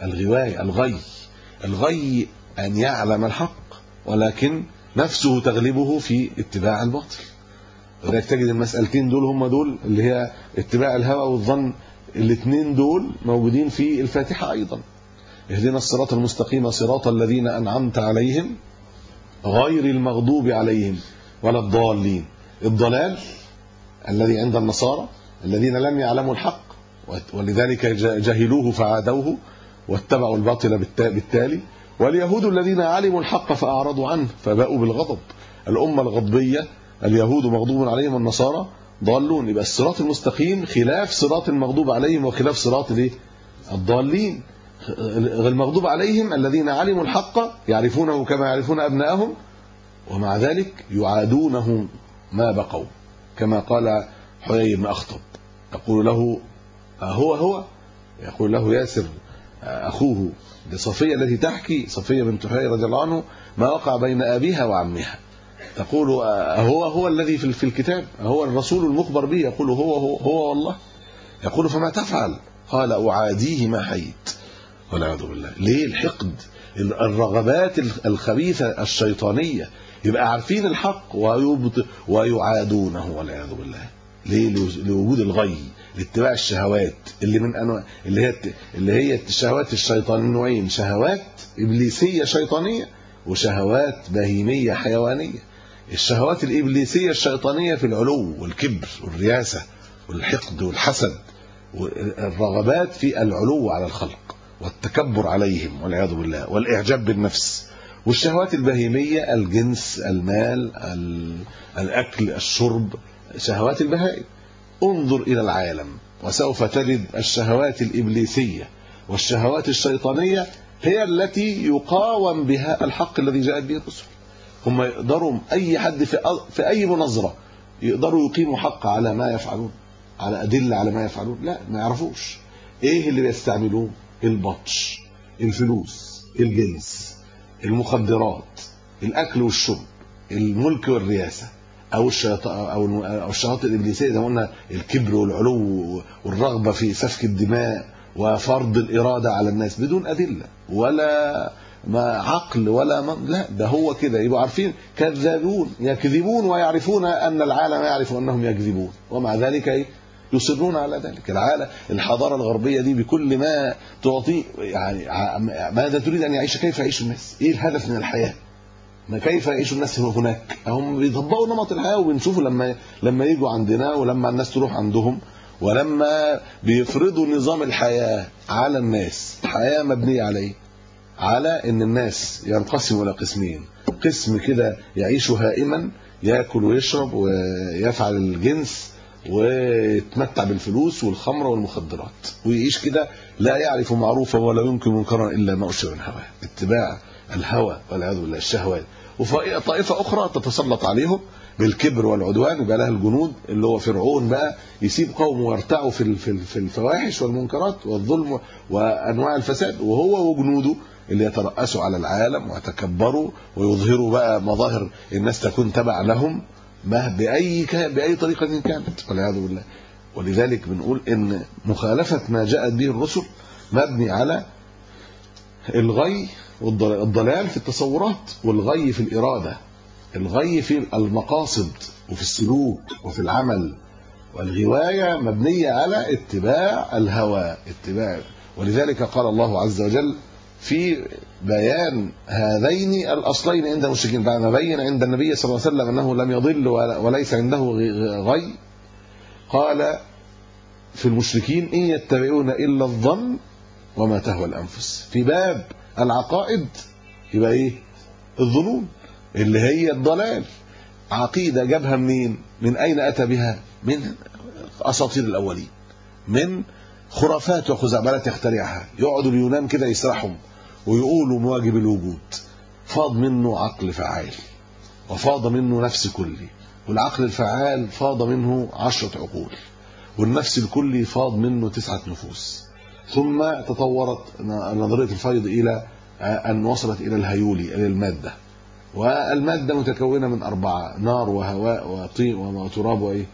الغي أن يعلم الحق ولكن نفسه تغلبه في اتباع الباطل. ولذلك تجد المسألتين دول هم دول اللي هي اتباع الهوى والظن، الاثنين دول موجودين في الفاتحة أيضا. اهدنا الصراط المستقيم صراط الذين أنعمت عليهم غير المغضوب عليهم ولا الضالين. الضلال الذي عند النصارى الذين لم يعلموا الحق ولذلك جهلوه فعادوه واتبعوا الباطل بالتالي، واليهود الذين علموا الحق فأعرضوا عنه فباءوا بالغضب. الأمة الغضبية اليهود مغضوب عليهم والنصارى ضالون. يبقى الصراط المستقيم خلاف صراط المغضوب عليهم وخلاف صراط الضالين. المغضوب عليهم الذين علموا الحق يعرفونه كما يعرفون أبنائهم، ومع ذلك يعادونه ما بقوا، كما قال حيي بن أخطب يقول له هو يقول له ياسر أخوه لصفية التي تحكي، صفية بنت حيي رضي الله عنه، ما وقع بين أبيها وعمها. تقول هو الذي في الكتاب، هو الرسول المخبر به، يقول هو والله. يقول فما تفعل؟ قال أعاديه ما حييت. والعياذ بالله. ليه؟ الحقد، الرغبات الخبيثة الشيطانية، يبقى عارفين الحق ويعادونه والعياذ بالله. ليه؟ لوجود الغي، لاتباع الشهوات اللي من انواع اللي هي الشهوات الشيطانية نوعين: شهوات إبليسية شيطانية وشهوات بهيمية حيوانية. الشهوات الإبليسية الشيطانية في العلو والكبر والرياسة والحقد والحسد، والرغبات في العلو على الخلق والتكبر عليهم والعياذ بالله والإعجاب بالنفس. والشهوات البهيمية الجنس، المال، الأكل، الشرب، شهوات البهائم. انظر إلى العالم وسوف تجد الشهوات الإبليسية والشهوات الشيطانية هي التي يقاوم بها الحق الذي جاءت به الرسل. هم يقدروا أي حد في أي مناظرة يقدروا يقيموا حق على ما يفعلون، على أدلة على ما يفعلون؟ لا، ما يعرفوش. إيه اللي بيستعملوه؟ البطش، الفلوس، الجنس، المخدرات، الأكل والشرب، الملك والرياسة، أو الشهوات الإبليسية زي ما قلنا، الكبر والعلو والرغبة في سفك الدماء وفرض الإرادة على الناس بدون أدلة ولا ما عقل ولا لا، ده هو كده. يبقوا عارفين كذابون يكذبون ويعرفون أن العالم يعرف أنهم يكذبون، ومع ذلك يصرون على ذلك. الحضارة الغربية دي بكل ما تعطي، يعني ماذا تريد أن يعيش؟ كيف يعيش الناس؟ إيه الهدف من الحياة؟ ما كيف يعيش الناس هناك؟ هم بيطبقوا نمط الحياة، وبنشوفه لما يجوا عندنا ولما الناس تروح عندهم، ولما بيفرضوا نظام الحياة على الناس. حياة مبنية على ان الناس ينقسموا الى قسمين: قسم كده يعيش هائما، ياكل ويشرب ويفعل الجنس ويتمتع بالفلوس والخمر والمخدرات، ويعيش كده لا يعرف معروفا ولا ينكر منكرا الا ما اشرب من هواه، اتباع الهوى والعياذ بالله، الشهوات. وطائفه اخرى تتسلط عليهم بالكبر والعدوان، يبقى لها الجنود اللي هو فرعون بقى، يسيب قومه ويرتعوا في الفواحش والمنكرات والظلم وانواع الفساد، وهو وجنوده اللي يترأسوا على العالم ويتكبروا ويظهروا بقى مظاهر الناس تكون تبع لهم بأي طريقة كانت والعياذ بالله. ولذلك بنقول إن مخالفة ما جاءت به الرسل مبني على الغي والضلال في التصورات، والغي في الإرادة، الغي في المقاصد وفي السلوك وفي العمل، والغواية مبنية على اتباع الهوى، ولذلك قال الله عز وجل في بيان هذين الأصلين عند المشركين بعد ما بين عند النبي صلى الله عليه وسلم أنه لم يضل وليس عنده غي، قال في المشركين: إن يتبعون إلا الظن وما تهوى الأنفس. في باب العقائد يبقى إيه؟ الظنون اللي هي الضلال. عقيدة جابها منين؟ من أين أتى بها؟ من أساطير الأولين، من خرافات وخزعبلات يخترعها. يقعدوا اليونان كده يسرحهم ويقولوا مواجب الوجود، فاض منه عقل فعال وفاض منه نفس كلي، والعقل الفعال فاض منه 10 عقول، والنفس الكلي فاض منه 9 نفوس. ثم تطورت نظرية الفيض إلى أن وصلت إلى الهيولي، إلى المادة، والمادة متكونة من 4: نار وهواء وطين وتراب وإيه؟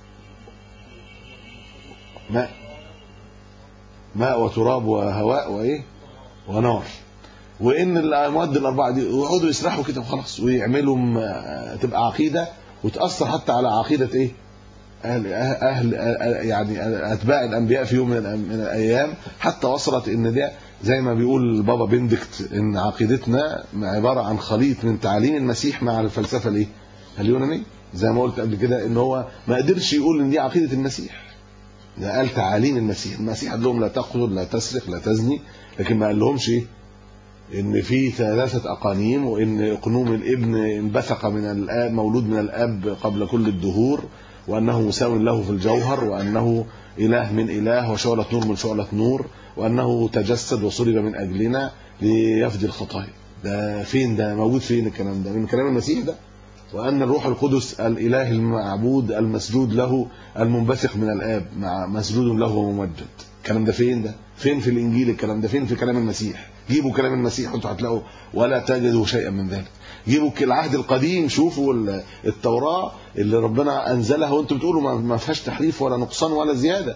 ماء وتراب وهواء وإيه؟ ونار. وإن المواد الأربعة دي يقعدوا يسرحوا كده وخلاص، ويعملوا تبقى عقيدة وتأثر حتى على عقيدة إيه؟ أهل يعني أتباع الأنبياء في يوم من الأيام، حتى وصلت إن ده زي ما بيقول بابا بندكت إن عقيدتنا عبارة عن خليط من تعاليم المسيح مع الفلسفة الإيه؟ اليونانية. زي ما قلت قبل كده إن هو ما قدرش يقول إن دي عقيدة المسيح، ده قال تعاليم المسيح قال لهم لا تقتل، لا تسرق، لا تزني، لكن ما قال لهمش إيه؟ إن في 3 أقانيم، وإن أقنوم الابن انبثق من الآب، مولود من الآب قبل كل الدهور، وأنه مساو له في الجوهر، وأنه إله من إله وشعلة نور من شعلة نور، وأنه تجسد وصلب من أجلنا ليفدي الخطايا. ده فين؟ ده موجود فين الكلام ده؟ من كلام المسيح ده. وأن الروح القدس الإله المعبود المسجود له المنبثق من الآب مع مسجود له وممجد. الكلام ده فين؟ ده فين في الإنجيل؟ الكلام ده فين في كلام المسيح؟ جيبوا كلام المسيح وانتوا هتلاقوا ولا تجدوا شيئا من ذلك. جيبوا العهد القديم، شوفوا التوراة اللي ربنا أنزلها وانتوا بتقولوا ما فيهاش تحريف ولا نقصان ولا زيادة.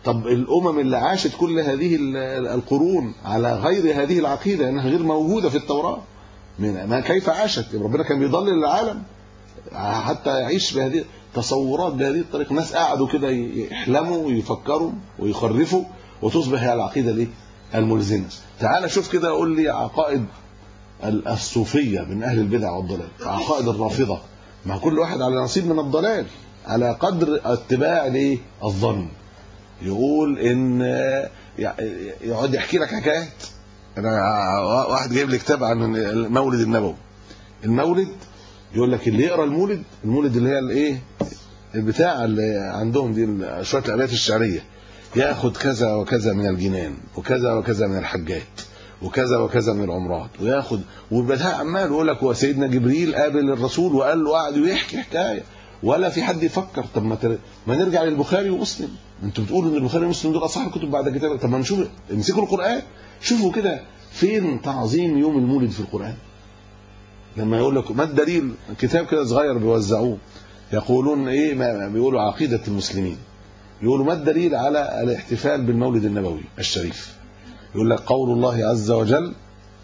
طب الامم اللي عاشت كل هذه القرون على غير هذه العقيده انها غير موجوده في التوراه، ما كيف عاشت؟ ربنا كان بيضلل العالم حتى يعيش بهذه تصورات بهذه الطريقه. الناس قعدوا كده يحلموا ويفكروا ويخرفوا وتصبح هي العقيده الايه الملزمه. تعال شوف كده قول لي عقائد الصوفيه من اهل البدع والضلال، عقائد الرافضه، مع كل واحد على نصيب من الضلال على قدر اتباع الايه الظن. يقول ان يقعد يحكي لك حكايات. انا واحد جايب لي كتاب عن المولد النبوي. المولد يقول لك اللي يقرا المولد اللي هي الايه البتاع اللي عندهم دي شويه الابيات الشعريه، ياخد كذا وكذا من الجنان وكذا وكذا من الحجات وكذا وكذا من العمرات، وياخد وبدها عمال يقول لك وسيدنا جبريل قابل الرسول وقال له، قعد يحكي حكايه ولا في حد يفكر. طب ما نرجع للبخاري ومسلم، انتوا بتقولوا ان البخاري ومسلم دول اصحاب الكتب بعد كتاب. طب ما نشوف، امسكوا القران شوفوا كده فين تعظيم يوم المولد في القران. لما يقول لك ما الدليل، كتاب كده صغير بيوزعوه يقولون ايه، ما بيقولوا عقيده المسلمين، يقولوا ما الدليل على الاحتفال بالمولد النبوي الشريف؟ يقول لك قول الله عز وجل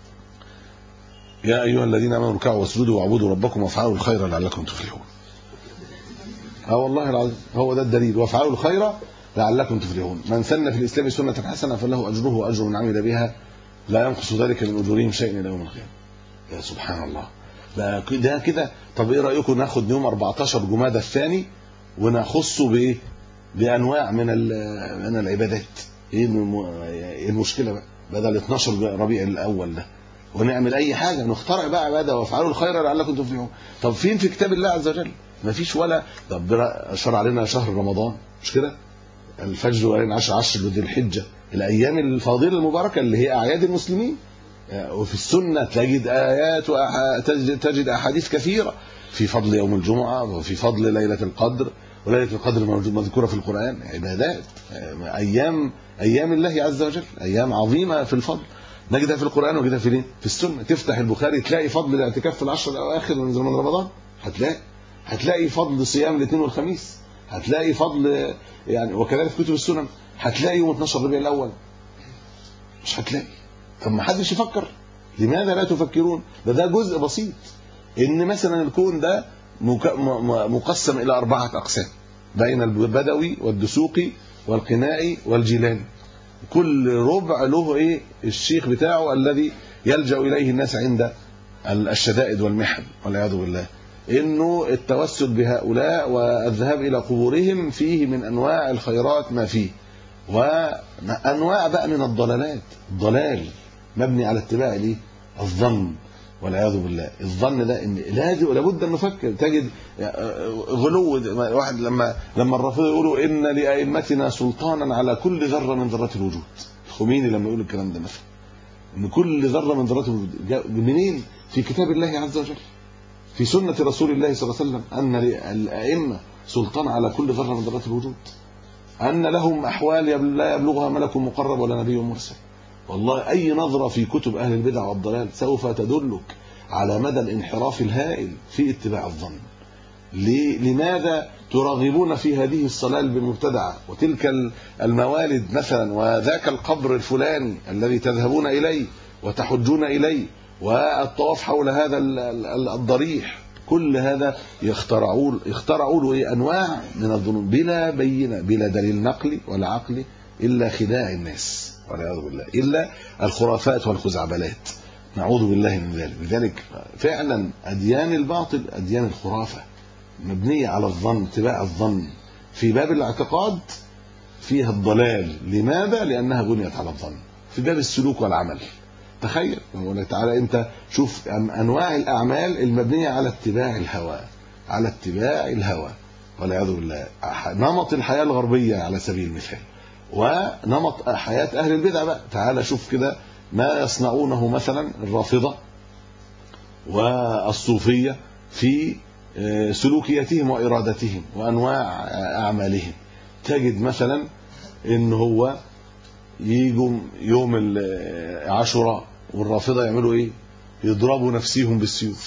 يا ايها الذين امنوا اركعوا واسجدوا واعبدوا ربكم وافعلوا الخير لعلكم تفلحون. والله العظيم هو ده الدليل، وافعلوا الخير لعلكم تفلحون. من سن في الاسلام سنه حسنه فله اجره واجر من عمل بها لا ينقص ذلك من اجورهم شيئا الى يوم القيامه. يا سبحان الله، ده كده. طب ايه رايكم ناخد يوم 14 جمادى الثاني ونخصه بايه؟ بانواع من العبادات. ايه المشكله بقى بدل 12 ربيع الاول ده؟ ونعمل اي حاجه، نخترع بقى عباده وافعلوا الخير لعلكم تفلحون. طب فين في كتاب الله عز وجل؟ ما فيش. ولا ربنا شرع علينا شهر رمضان مش كده؟ الفجر وليالي 10 ذي الحجه، الايام الفاضله المباركه اللي هي اعياد المسلمين. وفي السنه تجد ايات تجد احاديث كثيره في فضل يوم الجمعه وفي فضل ليله القدر، وليله القدر مذكوره في القران. عبادات، ايام الله عز وجل، ايام عظيمه في الفضل، نجدها في القران ونجدها في السنه. تفتح البخاري تلاقي فضل الاعتكاف في العشر الاواخر من زمان رمضان، هتلاقي فضل صيام الاثنين والخميس، هتلاقي فضل يعني، وكذلك في كتب السنن هتلاقي يوم 12 ربيع الاول. مش هتلاقي. طب ما حدش يفكر، لماذا لا تفكرون؟ ده جزء بسيط، ان مثلا الكون ده مقسم الى 4 اقسام بين البدوي والدسوقي والقنائي والجيلاني. كل ربع له ايه الشيخ بتاعه الذي يلجأ اليه الناس عند الشدائد والمحن والعياذ بالله. انه التوسل بهؤلاء والذهاب الى قبورهم فيه من انواع الخيرات ما فيه، وانواع بقى من الضلالات. الضلال مبني على اتباع ليه الظن والعياذ بالله. الظن ده ان لابد ان نفكر. تجد غلو واحد لما الرافضه يقولوا ان لائمتنا سلطانا على كل ذره من ذرات الوجود. الخميني لما يقول الكلام ده مثلا، ان كل ذره من ذرات الوجود، منين؟ في كتاب الله عز وجل، في سنه رسول الله صلى الله عليه وسلم، ان للائمه سلطان على كل ذره من ذرات الوجود، ان لهم احوال لا يبلغها ملك مقرب ولا نبي مرسل. والله اي نظره في كتب اهل البدع والضلال سوف تدلك على مدى الانحراف الهائل في اتباع الظن. لماذا ترغبون في هذه الصلاه بالمبتدعه وتلك الموالد مثلا، وذاك القبر الفلاني الذي تذهبون اليه وتحجون اليه، والطواف حول هذا الضريح؟ كل هذا يخترعوا له انواع من الظنون بلا بينه، بلا دليل نقلي ولا عقلي، الا خداع الناس والعياذ بالله، الا الخرافات والخزعبلات. نعوذ بالله من ذلك. لذلك فعلا اديان الباطل، اديان الخرافه مبنيه على الظن، اتباع الظن. في باب الاعتقاد فيها الضلال. لماذا؟ لانها بنيت على الظن. في باب السلوك والعمل تخيل، يقول تعالى انت شوف انواع الاعمال المبنيه على اتباع الهوى، على اتباع الهوى والعياذ بالله. نمط الحياه الغربيه على سبيل المثال، ونمط حياه اهل البدع بقى. تعالى شوف كده ما يصنعونه مثلا الرافضه والصوفيه في سلوكياتهم وارادتهم وانواع اعمالهم. تجد مثلا ان هو يجوا يوم عاشوراء والرافضه يعملوا ايه؟ يضربوا نفسيهم بالسيوف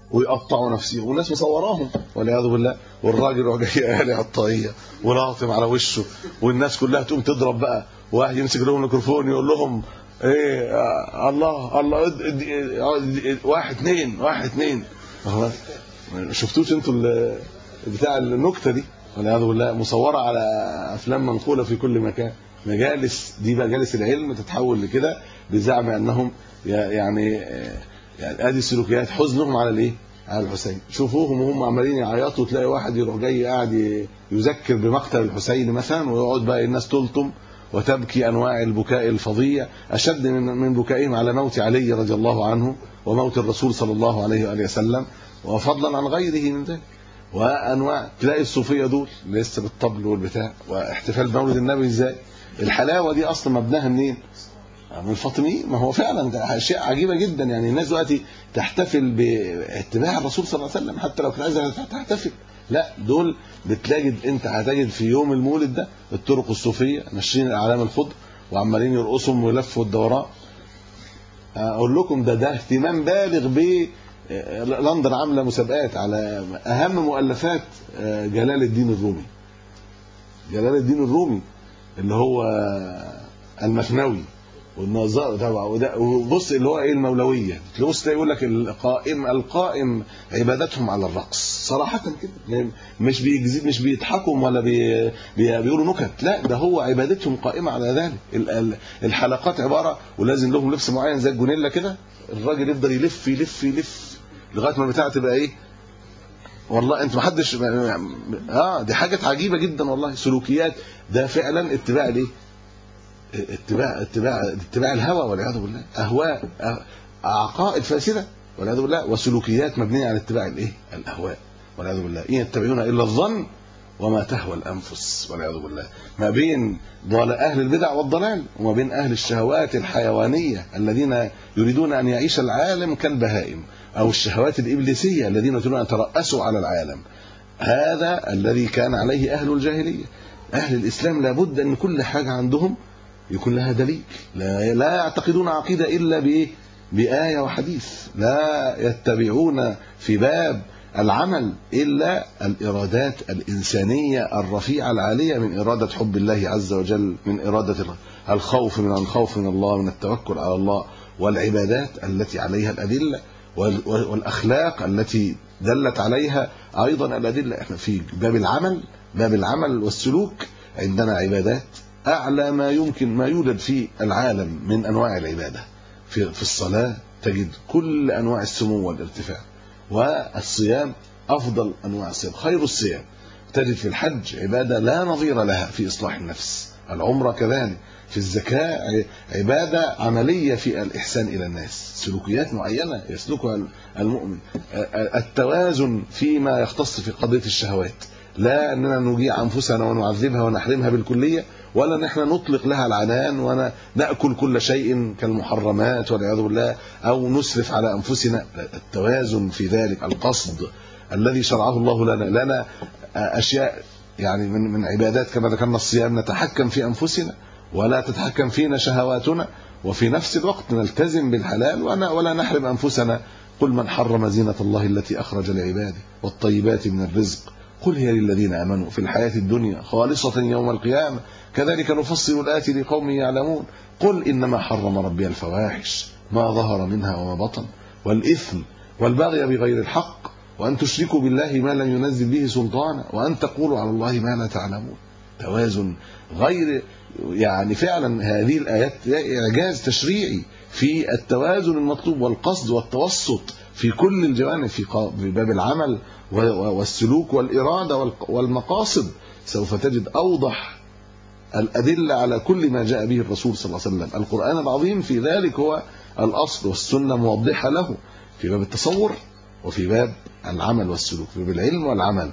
ويقطعوا نفسهم، والناس مصوراهم والعياذ بالله، والراجل يروح جاي قالع الطاقيه ولاطم على وشه، والناس كلها تقوم تضرب بقى، واحد يمسك لهم الميكروفون يقول لهم ايه الله الله 1 2 1 2. شفتوش انتوا بتاع النكته دي والعياذ بالله مصوره على افلام منقوله في كل مكان. مجالس دي مجالس العلم تتحول لكده بزعم انهم يعني ادي سلوكيات حزنهم على الايه؟ على الحسين. شوفوهم وهم عمالين يعيطوا، تلاقي واحد يروح جاي قاعد يذكر بمقتل الحسين مثلا، ويقعد بقى الناس تلطم وتبكي انواع البكاء الفظيع اشد من بكائهم على موت علي رضي الله عنه وموت الرسول صلى الله عليه واله وسلم، وفضلا عن غيره من ذلك. وانواع تلاقي الصوفيه دول لسه بالطبل والبتاع، واحتفال مولد النبي ازاي؟ الحلاوه دي اصلا مبناها منين؟ من الفاطميين. ما هو فعلا ده اشياء عجيبه جدا. يعني الناس دلوقتي تحتفل باتباع الرسول صلى الله عليه وسلم حتى لو كانت عايزه تحتفل، لا دول بتلاقي انت هتجد في يوم المولد ده الطرق الصوفيه ناشرين الاعلام الخضر وعمالين يرقصوا ويلفوا الدوران. اقول لكم ده اهتمام بالغ ب لندن عامله مسابقات على اهم مؤلفات جلال الدين الرومي. جلال الدين الرومي اللي هو المثنوي والنظائر طبعا، وبص اللي هو ايه المولويه، تبص يقول لك القائم عبادتهم على الرقص صراحه كده، مش بيضحكوا ولا بيقولوا نكت، لا ده هو عبادتهم قائمه على ذلك. الحلقات عباره ولازم لهم لبس معين زي الجونيلا كده، الراجل يفضل يلف يلف يلف لغايه ما البتاعه تبقى ايه، والله انت ما حدش دي حاجه عجيبه جدا والله. سلوكيات ده فعلا اتباع الايه؟ اتباع الهوى والعياذ بالله، اهواء عقائد فاسده والعياذ بالله، وسلوكيات مبنيه على اتباع الايه؟ الاهواء والعياذ بالله. ان يتبعون الا الظن وما تهوى الانفس والعياذ بالله. ما بين اهل البدع والضلال وما بين اهل الشهوات الحيوانيه الذين يريدون ان يعيش العالم كالبهائم، او الشهوات الابليسيه الذين يريدون ان يترأسوا على العالم. هذا الذي كان عليه اهل الجاهليه. اهل الاسلام لابد ان كل حاجه عندهم يكون لها دليل، لا يعتقدون عقيده الا بآية وحديث، لا يتبعون في باب العمل الا الارادات الانسانيه الرفيعه العاليه من اراده حب الله عز وجل، من اراده الخوف من الله، من التوكل على الله، والعبادات التي عليها الادله، والاخلاق التي دلت عليها ايضا الادله. احنا في باب العمل والسلوك عندنا عبادات اعلى ما يمكن ما يوجد في العالم من انواع العباده. في الصلاه تجد كل انواع السمو والارتفاع، والصيام افضل انواع الصيام، خير الصيام. تجد في الحج عباده لا نظير لها في اصلاح النفس، العمره كذلك، في الزكاه عباده عمليه في الاحسان الى الناس، سلوكيات معينه يسلكها المؤمن. التوازن فيما يختص في قضيه الشهوات، لا اننا نجيع انفسنا ونعذبها ونحرمها بالكليه، ولا نحن نطلق لها العنان ونأكل كل شيء كالمحرمات والعياذ بالله، او نسرف على انفسنا. التوازن في ذلك، القصد الذي شرعه الله لنا اشياء يعني من عبادات كما ذكرنا الصيام نتحكم في انفسنا ولا تتحكم فينا شهواتنا، وفي نفس الوقت نلتزم بالحلال ولا نحرم انفسنا. قل من حرم زينة الله التي اخرج لعباده والطيبات من الرزق قل هي للذين امنوا في الحياة الدنيا خالصة يوم القيامة كذلك نفصل الآيات لقوم يعلمون. قل إنما حرم ربي الفواحش ما ظهر منها وما بطن والإثم والبغي بغير الحق وأن تشركوا بالله ما لم ينزل به سلطانا وأن تقولوا على الله ما لا تعلمون. توازن غير يعني فعلا هذه الآيات إعجاز تشريعي في التوازن المطلوب والقصد والتوسط في كل الجوانب، في باب العمل والسلوك والإرادة والمقاصد. سوف تجد أوضح الأدلة على كل ما جاء به الرسول صلى الله عليه وسلم. القرآن العظيم في ذلك هو الأصل، والسنة موضحة له في باب التصور وفي باب العمل والسلوك، في باب العلم والعمل.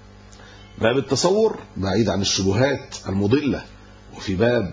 باب التصور بعيد عن الشبهات المضلة، وفي باب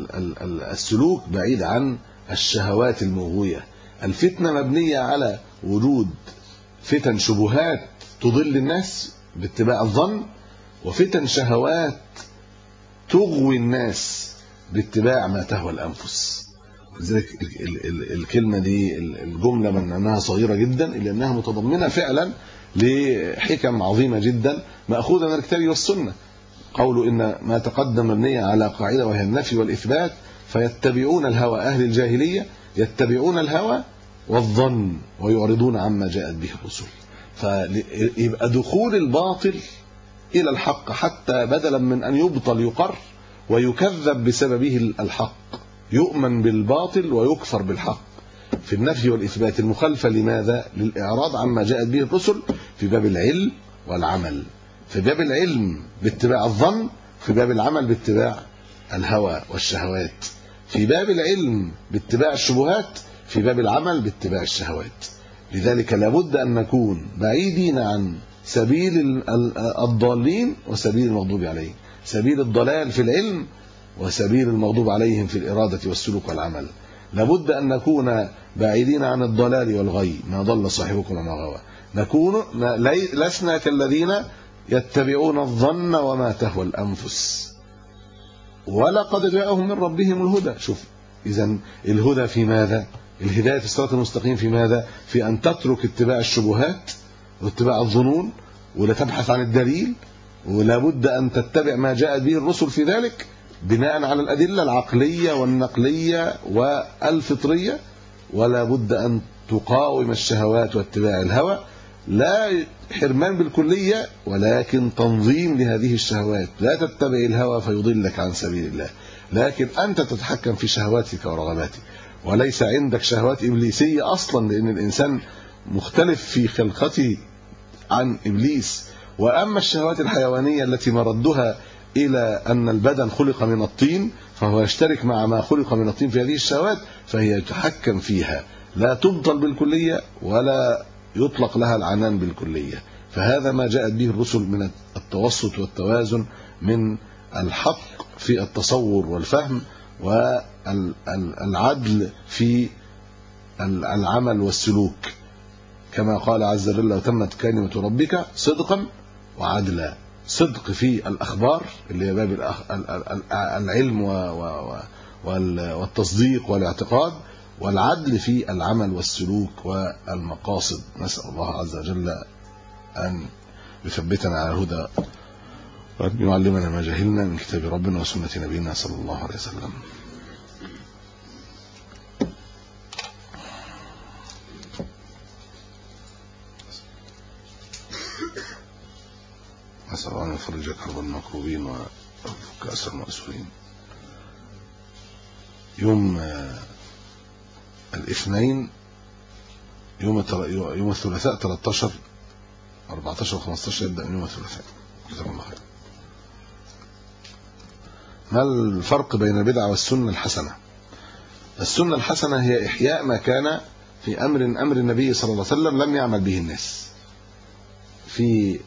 السلوك بعيد عن الشهوات المغوية. الفتنة مبنية على وجود فتن شبهات تضل الناس باتباع الظن، وفتن شهوات تغوي الناس باتباع ما تهوى الأنفس. لذلك الكلمة دي الجملة من أنها صغيرة جدا إلا أنها متضمنة فعلا لحكم عظيمة جدا مأخوذة من الكتاب والسنة. قوله إن ما تقدم مبنية على قاعدة وهي النفي والإثبات، فيتبعون الهوى، أهل الجاهلية يتبعون الهوى والظن ويعرضون عما جاءت به الرسل. فيبقى دخول الباطل إلى الحق حتى بدلا من أن يبطل يقر ويكذب بسببه الحق، يؤمن بالباطل ويكفر بالحق في النفي والإثبات المخالفة. لماذا؟ للإعراض عما جاءت به الرسل في باب العلم والعمل، في باب العلم باتباع الظن، في باب العمل باتباع الهوى والشهوات، في باب العلم باتباع الشبهات، في باب العمل باتباع الشهوات. لذلك لابد أن نكون بعيدين عن سبيل الضالين وسبيل المغضوب عليهم، سبيل الضلال في العلم وسبيل المغضوب عليهم في الإرادة والسلوك والعمل. لابد أن نكون بعيدين عن الضلال والغي، ما ضل صاحبكم وما غوى. لسنا كالذين يتبعون الظن وما تهوى الأنفس ولقد جاءهم من ربهم الهدى. شوف، إذن الهدى في ماذا؟ الهداية في الصراط المستقيم في ماذا؟ في أن تترك اتباع الشبهات واتباع الظنون ولا تبحث عن الدليل، ولا بد أن تتبع ما جاء به الرسل في ذلك بناء على الأدلة العقلية والنقلية والفطرية، ولا بد أن تقاوم الشهوات واتباع الهوى. لا حرمان بالكلية ولكن تنظيم لهذه الشهوات، لا تتبع الهوى فيضلك عن سبيل الله، لكن أنت تتحكم في شهواتك ورغباتك، وليس عندك شهوات إبليسية أصلا، لأن الإنسان مختلف في خلقته عن إبليس. وأما الشهوات الحيوانية التي مردها إلى أن البدن خلق من الطين، فهو يشترك مع ما خلق من الطين في هذه الشهوات، فهي يتحكم فيها، لا تبطل بالكلية ولا يطلق لها العنان بالكلية. فهذا ما جاءت به الرسل من التوسط والتوازن، من الحق في التصور والفهم والعدل في العمل والسلوك، كما قال عز وجل: وتمت كلمة ربك صدقا وعدلا. صدق في الأخبار اللي هي باب العلم والتصديق والاعتقاد، والعدل في العمل والسلوك والمقاصد. نسأل الله عز وجل أن يثبتنا على الهدى وأن يعلمنا ما جهلنا من كتاب ربنا وسنة نبينا صلى الله عليه وسلم. نسأل الله أن يفرج كرب المكروبين ويفك أسر المأسورين. يوم الاثنين، يوم الثلاثاء 13 14 و15 يبدأ من يوم الثلاثاء. جزاكم الله خير. ما الفرق بين البدعة والسنة الحسنة؟ السنة الحسنة هي إحياء ما كان في أمر النبي صلى الله عليه وسلم لم يعمل به الناس، في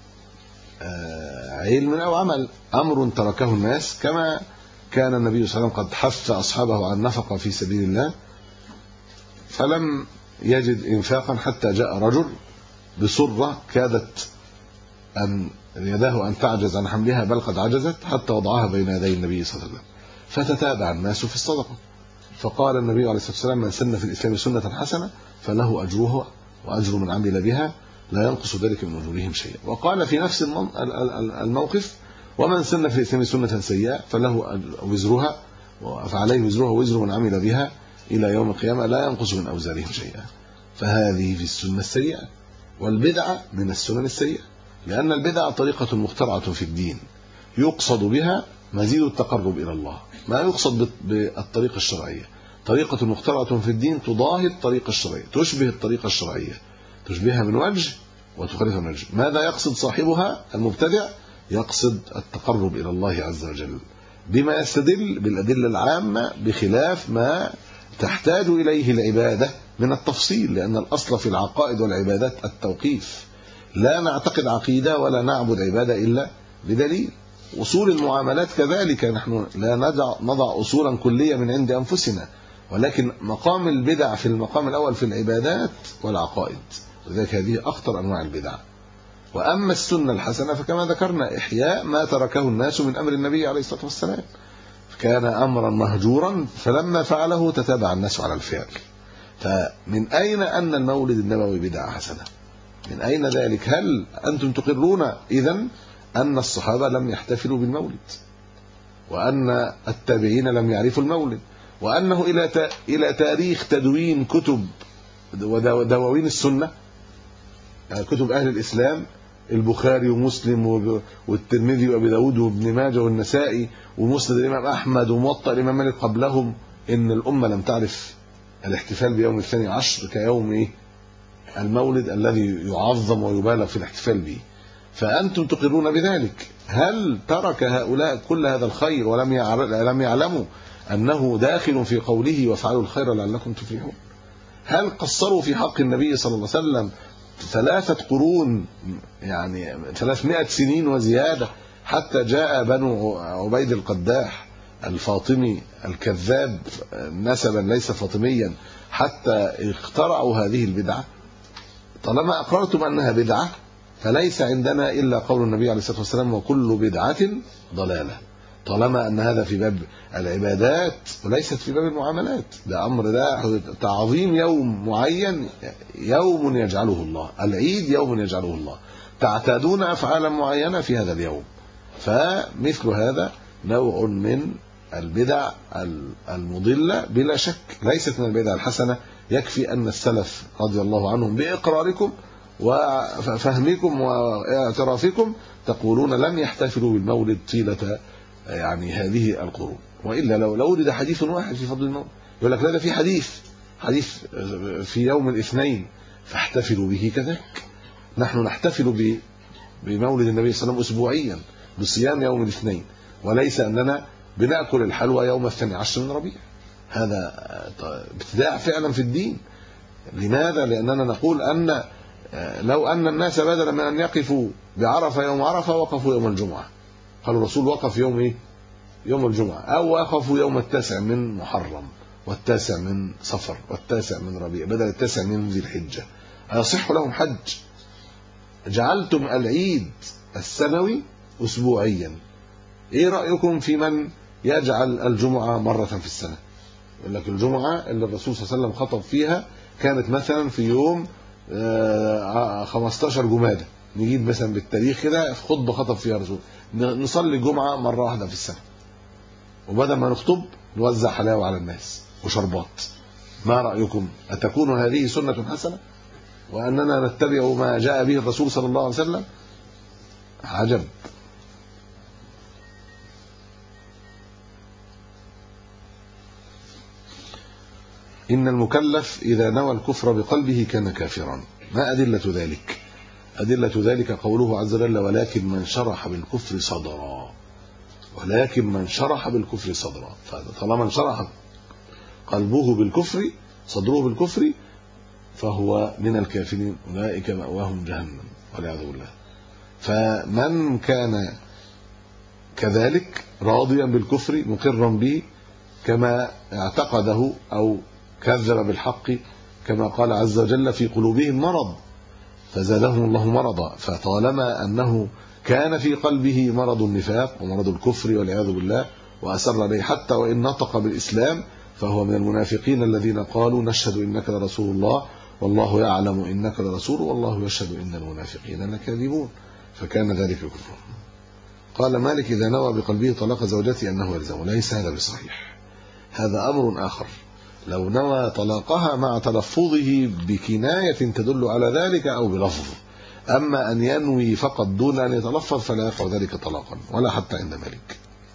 علم أو عمل، أمر تركه الناس، كما كان النبي صلى الله عليه وسلم قد حث أصحابه عن نفقة في سبيل الله، فلم يجد إنفاقا حتى جاء رجل بصرة كادت أن يداه أن تعجز عن حملها، بل قد عجزت، حتى وضعها بين يدي النبي صلى الله عليه وسلم، فتتابع الناس في الصدقة. فقال النبي عليه الصلاة والسلام: من سن في الإسلام سنة حسنة فله أجرها وأجر من عمل بها لا ينقص ذلك من أجورهم شيئا. وقال في نفس الموقف: ومن سن في الإسلام سنة سيئة فله وزرها فعليه وزرها ووزر من عمل بها إلى يوم القيامة لا ينقص من أوزارهم شيئا. فهذه في السنة السيئة، والبدعة من السنن السيئة، لأن البدعة طريقة مخترعة في الدين يقصد بها مزيد التقرب إلى الله، ما يقصد بالطريقة الشرعية. طريقة مخترعة في الدين تضاهي الطريقة الشرعية، تشبه الطريقة الشرعية، تشبهها من وجه وتخالفها من وجه. ماذا يقصد صاحبها المبتدع؟ يقصد التقرب إلى الله عز وجل بما يستدل بالأدلة العامة بخلاف ما تحتاج إليه العبادة من التفصيل، لأن الأصل في العقائد والعبادات التوقيف، لا نعتقد عقيدة ولا نعبد عبادة إلا بدليل. أصول المعاملات كذلك، نحن لا نضع أصولا كلية من عند أنفسنا، ولكن مقام البدع في المقام الأول في العبادات والعقائد، لذلك هذه أخطر أنواع البدع. وأما السنة الحسنة فكما ذكرنا إحياء ما تركه الناس من أمر النبي عليه الصلاة والسلام، كان أمرا مهجورا، فلما فعله تتابع الناس على الفعل. فمن أين أن المولد النبوي بدعة حسنة؟ من أين ذلك؟ هل أنتم تقرون إذن أن الصحابة لم يحتفلوا بالمولد، وأن التابعين لم يعرفوا المولد، وأنه إلى تاريخ تدوين كتب ودواوين السنة، كتب أهل الإسلام، البخاري ومسلم والترمذي وأبي داود وابن ماجه والنسائي ومسند الإمام أحمد وموطأ الإمام مالك قبلهم، إن الأمة لم تعرف الاحتفال بيوم 12 كيوم المولد الذي يعظم ويبالغ في الاحتفال به. فأنتم تقرون بذلك. هل ترك هؤلاء كل هذا الخير ولم يعلموا أنه داخل في قوله وافعلوا الخير لعلكم تفلحون؟ هل قصروا في حق النبي صلى الله عليه وسلم 3 قرون، يعني 300 سنين وزيادة، حتى جاء بنو عبيد القداح الفاطمي الكذاب نسبا ليس فاطميا حتى اخترعوا هذه البدعة؟ طالما أقررتم أنها بدعة فليس عندنا إلا قول النبي عليه الصلاة والسلام وكل بدعة ضلالة. طالما أن هذا في باب العبادات وليست في باب المعاملات، ده أمر، ده تعظيم يوم معين، يوم يجعله الله، العيد يوم يجعله الله، تعتادون أفعالا معينة في هذا اليوم. فمثل هذا نوع من البدع المضلة بلا شك، ليست من البدع الحسنة. يكفي أن السلف رضي الله عنهم بإقراركم وفهمكم واعترافكم تقولون لم يحتفلوا بالمولد طيلة يعني هذه القرون. وإلا لو ولد حديث واحد في فضل المولد يقول لك لا، ده في حديث في يوم الاثنين فاحتفلوا به كذلك. نحن نحتفل بمولد النبي صلى الله عليه وسلم أسبوعيا بصيام يوم الاثنين، وليس أننا بنأكل الحلوى يوم 12 من ربيع. هذا ابتداع فعلا في الدين. لماذا؟ لأننا نقول أن لو أن الناس بدلا من أن يقفوا بعرفة يوم عرفة وقفوا يوم الجمعة، قالوا الرسول وقف يوم يوم الجمعة، أو وقفوا يوم 9 من محرم وال9 من صفر وال9 من ربيع بدل 9 من ذي الحجة، أيصح لهم حج؟ جعلتم العيد السنوي أسبوعيا. إيه رأيكم في من يجعل الجمعة مرة في السنة؟ يقول لك الجمعة اللي الرسول صلى الله عليه وسلم خطب فيها كانت مثلا في يوم 15 جمادة، نجيب مثلا بالتاريخ كده في خطبة خطب فيها الرسول، نصلي الجمعة مرة واحدة في السنة، وبدل ما نخطب نوزع حلاوة على الناس وشربات. ما رأيكم؟ أتكون هذه سنة حسنة وأننا نتبع ما جاء به الرسول صلى الله عليه وسلم؟ عجب. إن المكلف إذا نوى الكفر بقلبه كان كافرا. ما أدلة ذلك؟ أدلة ذلك قوله عز وجل ولكن من شرح بالكفر صدرا، ولكن من شرح بالكفر صدرا. فطالما انشرح قلبه بالكفر، صدره بالكفر، فهو من الكافرين، أولئك مأواهم جهنم والعياذ بالله. فمن كان كذلك راضيا بالكفر مقرا به كما اعتقده أو كذب بالحق، كما قال عز وجل في قلوبهم مرض فزادهم الله مرضا، فطالما أنه كان في قلبه مرض النفاق ومرض الكفر والعياذ بالله وأسر عليه حتى وإن نطق بالإسلام، فهو من المنافقين الذين قالوا نشهد إنك لرسول الله والله يعلم إنك لرسول والله يشهد إن المنافقين لكاذبون، فكان ذلك كفر. قال مالك إذا نوى بقلبه طلاق زوجته أنه يلزم، ليس هذا بصحيح، هذا أمر آخر. لو نوى طلاقها مع تلفظه بكناية تدل على ذلك أو بلفظ، أما أن ينوي فقط دون أن يتلفظ فلا يقع ذلك طلاقا ولا حتى عند مالك.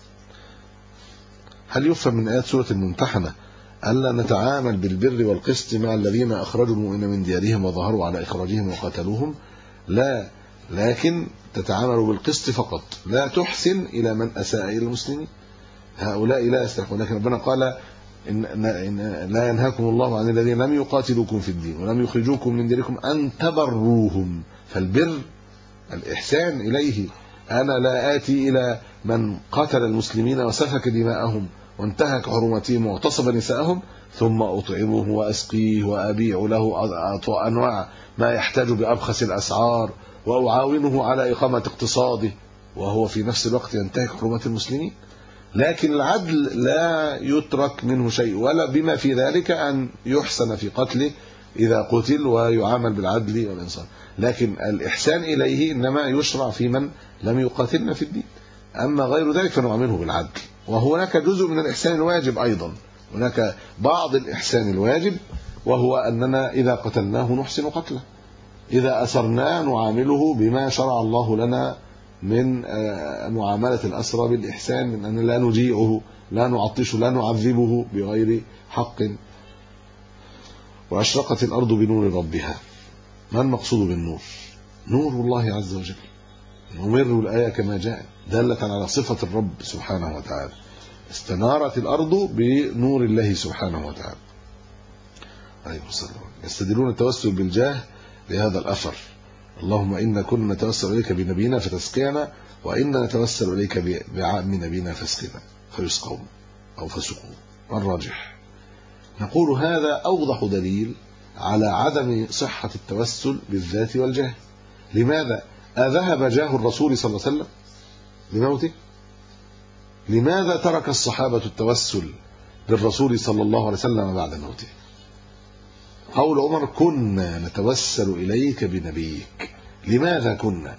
هل يفهم من آيات سورة الممتحنة ألا نتعامل بالبر والقسط مع الذين أخرجوا المؤمنين من ديارهم وظهروا على إخراجهم وقتلوهم؟ لا، لكن تتعامل بالقسط فقط، لا تحسن إلى من أساء إلى المسلمين، هؤلاء لا يستحقون. لكن ربنا قال إن لا ينهاكم الله عن الذين لم يقاتلوكم في الدين ولم يخرجوكم من ديركم أن تبروهم. فالبر الإحسان إليه. أنا لا آتي إلى من قتل المسلمين وسفك دماءهم وانتهك حرمتهم واغتصب نساءهم ثم أطعمه وأسقيه وأبيع له أنواع ما يحتاج بأبخس الأسعار وأعاونه على إقامة اقتصاده وهو في نفس الوقت ينتهك حرمات المسلمين. لكن العدل لا يترك منه شيء، ولا بما في ذلك أن يحسن في قتله إذا قتل ويعامل بالعدل والإنصاف، لكن الإحسان إليه إنما يشرع في من لم يقاتلنا في الدين، أما غير ذلك فنعامله بالعدل. وهناك جزء من الإحسان الواجب أيضا، هناك بعض الإحسان الواجب وهو أننا إذا قتلناه نحسن قتله، إذا أسرناه نعامله بما شرع الله لنا من معاملة الأسرى بالإحسان، من أن لا نجيعه، لا نعطشه، لا نعذبه بغير حق. وأشرقت الأرض بنور ربها. ما المقصود بالنور؟ نور الله عز وجل. نمر الآية كما جاء دالة على صفة الرب سبحانه وتعالى. استنارت الأرض بنور الله سبحانه وتعالى. عليه الصلاة والسلام. يستدلون التوسل بالجاه لهذا الأثر: اللهم إنا كنا نتوسل إليك بنبينا فتسقينا، وإنا نتوسل إليك بعام نبينا فاسقنا، فيسقون أو فسقوا. الراجح نقول هذا أوضح دليل على عدم صحة التوسل بالذات والجاه. لماذا؟ أذهب جاه الرسول صلى الله عليه وسلم بموته؟ لماذا ترك الصحابة التوسل بالرسول صلى الله عليه وسلم بعد موته؟ قول عمر: كنا نتوسل إليك بنبيك. لماذا كنا؟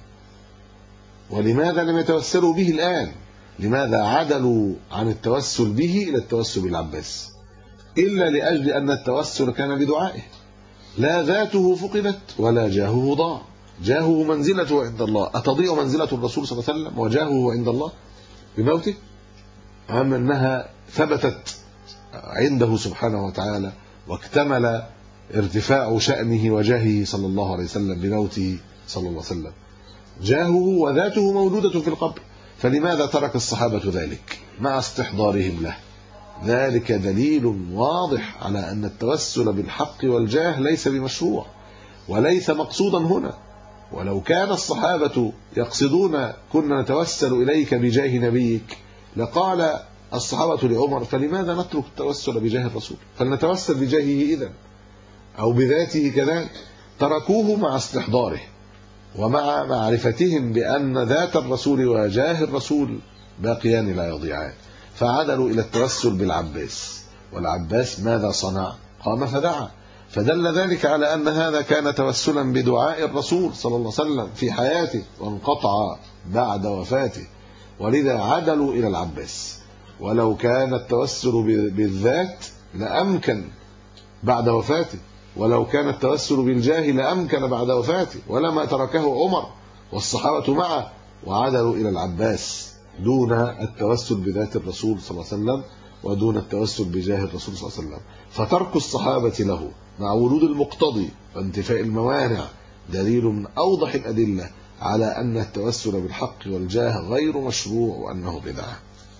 ولماذا لم يتوسلوا به الآن؟ لماذا عدلوا عن التوسل به إلى التوسل بالعباس؟ إلا لأجل أن التوسل كان بدعائه، لا ذاته فقدت ولا جاهه ضاع. جاهه منزلته عند الله. أتضيع منزلة الرسول صلى الله عليه وسلم وجاهه عند الله بموته؟ أم أنها ثبتت عنده سبحانه وتعالى واكتمل ارتفاع شأنه وجاهه صلى الله عليه وسلم بموته صلى الله عليه وسلم. جاهه وذاته موجودة في القبر، فلماذا ترك الصحابة ذلك مع استحضارهم له؟ ذلك دليل واضح على أن التوسل بالحق والجاه ليس بمشروع وليس مقصودا هنا. ولو كان الصحابة يقصدون كنا نتوسل إليك بجاه نبيك لقال الصحابة لعمر: فلماذا نترك التوسل بجاه الرسول؟ فلنتوسل بجاهه إذن أو بذاته كذلك. تركوه مع استحضاره ومع معرفتهم بأن ذات الرسول وجاه الرسول باقيان لا يضيعان، فعدلوا إلى التوسل بالعباس. والعباس ماذا صنع؟ قام فدعا، فدل ذلك على أن هذا كان توسلا بدعاء الرسول صلى الله عليه وسلم في حياته وانقطع بعد وفاته، ولذا عدلوا إلى العباس. ولو كان التوسل بالذات لأمكن بعد وفاته، ولو كان التوسل بالجاه لأمكن بعد وفاته، ولما تركه عمر والصحابة معه وعدلوا إلى العباس دون التوسل بذات الرسول صلى الله عليه وسلم ودون التوسل بجاه الرسول صلى الله عليه وسلم. فترك الصحابة له مع وجود المقتضي وانتفاء الموانع دليل من أوضح الأدلة على أن التوسل بالحق والجاه غير مشروع وأنه بدعة.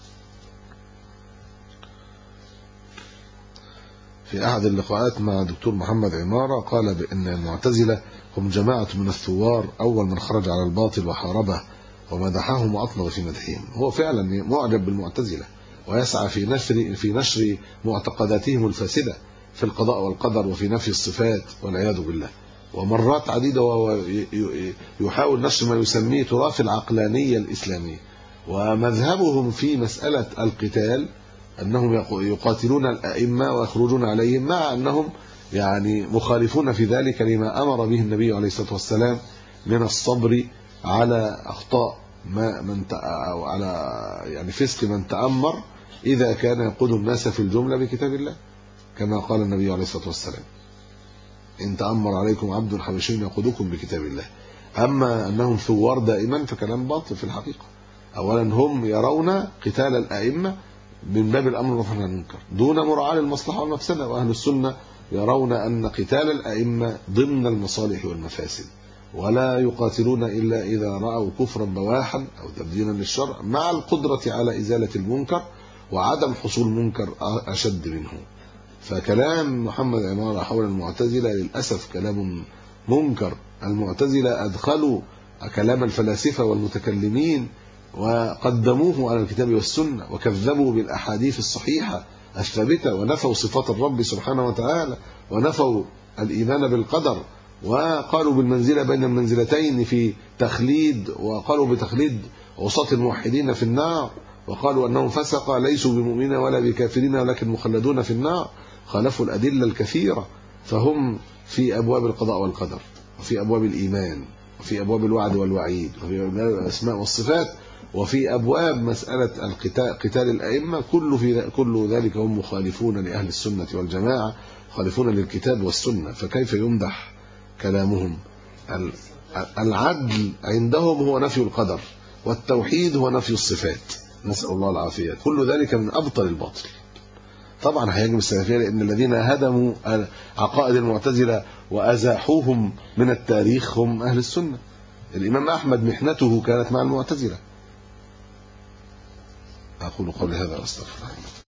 في أحد اللقاءات مع دكتور محمد عمارة قال بأن المعتزلة هم جماعة من الثوار أول من خرج على الباطل وحاربه ومدحهم وأطلب في مدحهم. هو فعلا معجب بالمعتزلة ويسعى في نشر معتقداتهم الفاسدة في القضاء والقدر وفي نفي الصفات والعياذ بالله. ومرات عديدة وهو يحاول نشر ما يسميه تراث العقلانية الإسلامية. ومذهبهم في مسألة القتال أنهم يقاتلون الأئمة ويخرجون عليهم، مع أنهم يعني مخالفون في ذلك لما أمر به النبي عليه الصلاة والسلام من الصبر على أخطاء أو على يعني فسق من تأمر إذا كان يقود الناس في الجملة بكتاب الله، كما قال النبي عليه الصلاة والسلام: إن تأمر عليكم عبد حبشي يقودكم بكتاب الله. أما أنهم ثوار دائما فكلام باطل في الحقيقة. أولا هم يرون قتال الأئمة من باب الأمر والنهي عن المنكر دون مراعاة للمصلحة والمفسدة، وأهل السنة يرون أن قتال الأئمة ضمن المصالح والمفاسد، ولا يقاتلون إلا إذا رأوا كفرا بواحا أو تبديلا للشرع مع القدرة على إزالة المنكر وعدم حصول منكر أشد منه. فكلام محمد عمارة حول المعتزلة للأسف كلام منكر. المعتزلة أدخلوا كلام الفلاسفة والمتكلمين وقدموه على الكتاب والسنة وكذبوا بالأحاديث الصحيحة الثابتة، ونفوا صفات الرب سبحانه وتعالى، ونفوا الإيمان بالقدر، وقالوا بالمنزلة بين المنزلتين في تخليد، وقالوا بتخليد عصاة الموحدين في النار، وقالوا أنهم فسق ليسوا بمؤمنين ولا بكافرين ولكن مخلدون في النار، خالفوا الأدلة الكثيرة، فهم في أبواب القضاء والقدر، وفي أبواب الإيمان، وفي أبواب الوعد والوعيد، وفي أبواب الأسماء والصفات، وفي أبواب مسألة قتال الأئمة. كل ذلك هم مخالفون لأهل السنة والجماعة، مخالفون للكتاب والسنة، فكيف يمدح كلامهم؟ العدل عندهم هو نفي القدر، والتوحيد هو نفي الصفات، نسأل الله العافية. كل ذلك من أبطل الباطل. طبعا هيجب السلفية، لأن الذين هدموا عقائد المعتزلة وأزاحوهم من التاريخ هم أهل السنة. الإمام أحمد محنته كانت مع المعتزلة. أقول قولي هذا وأستغفر الله.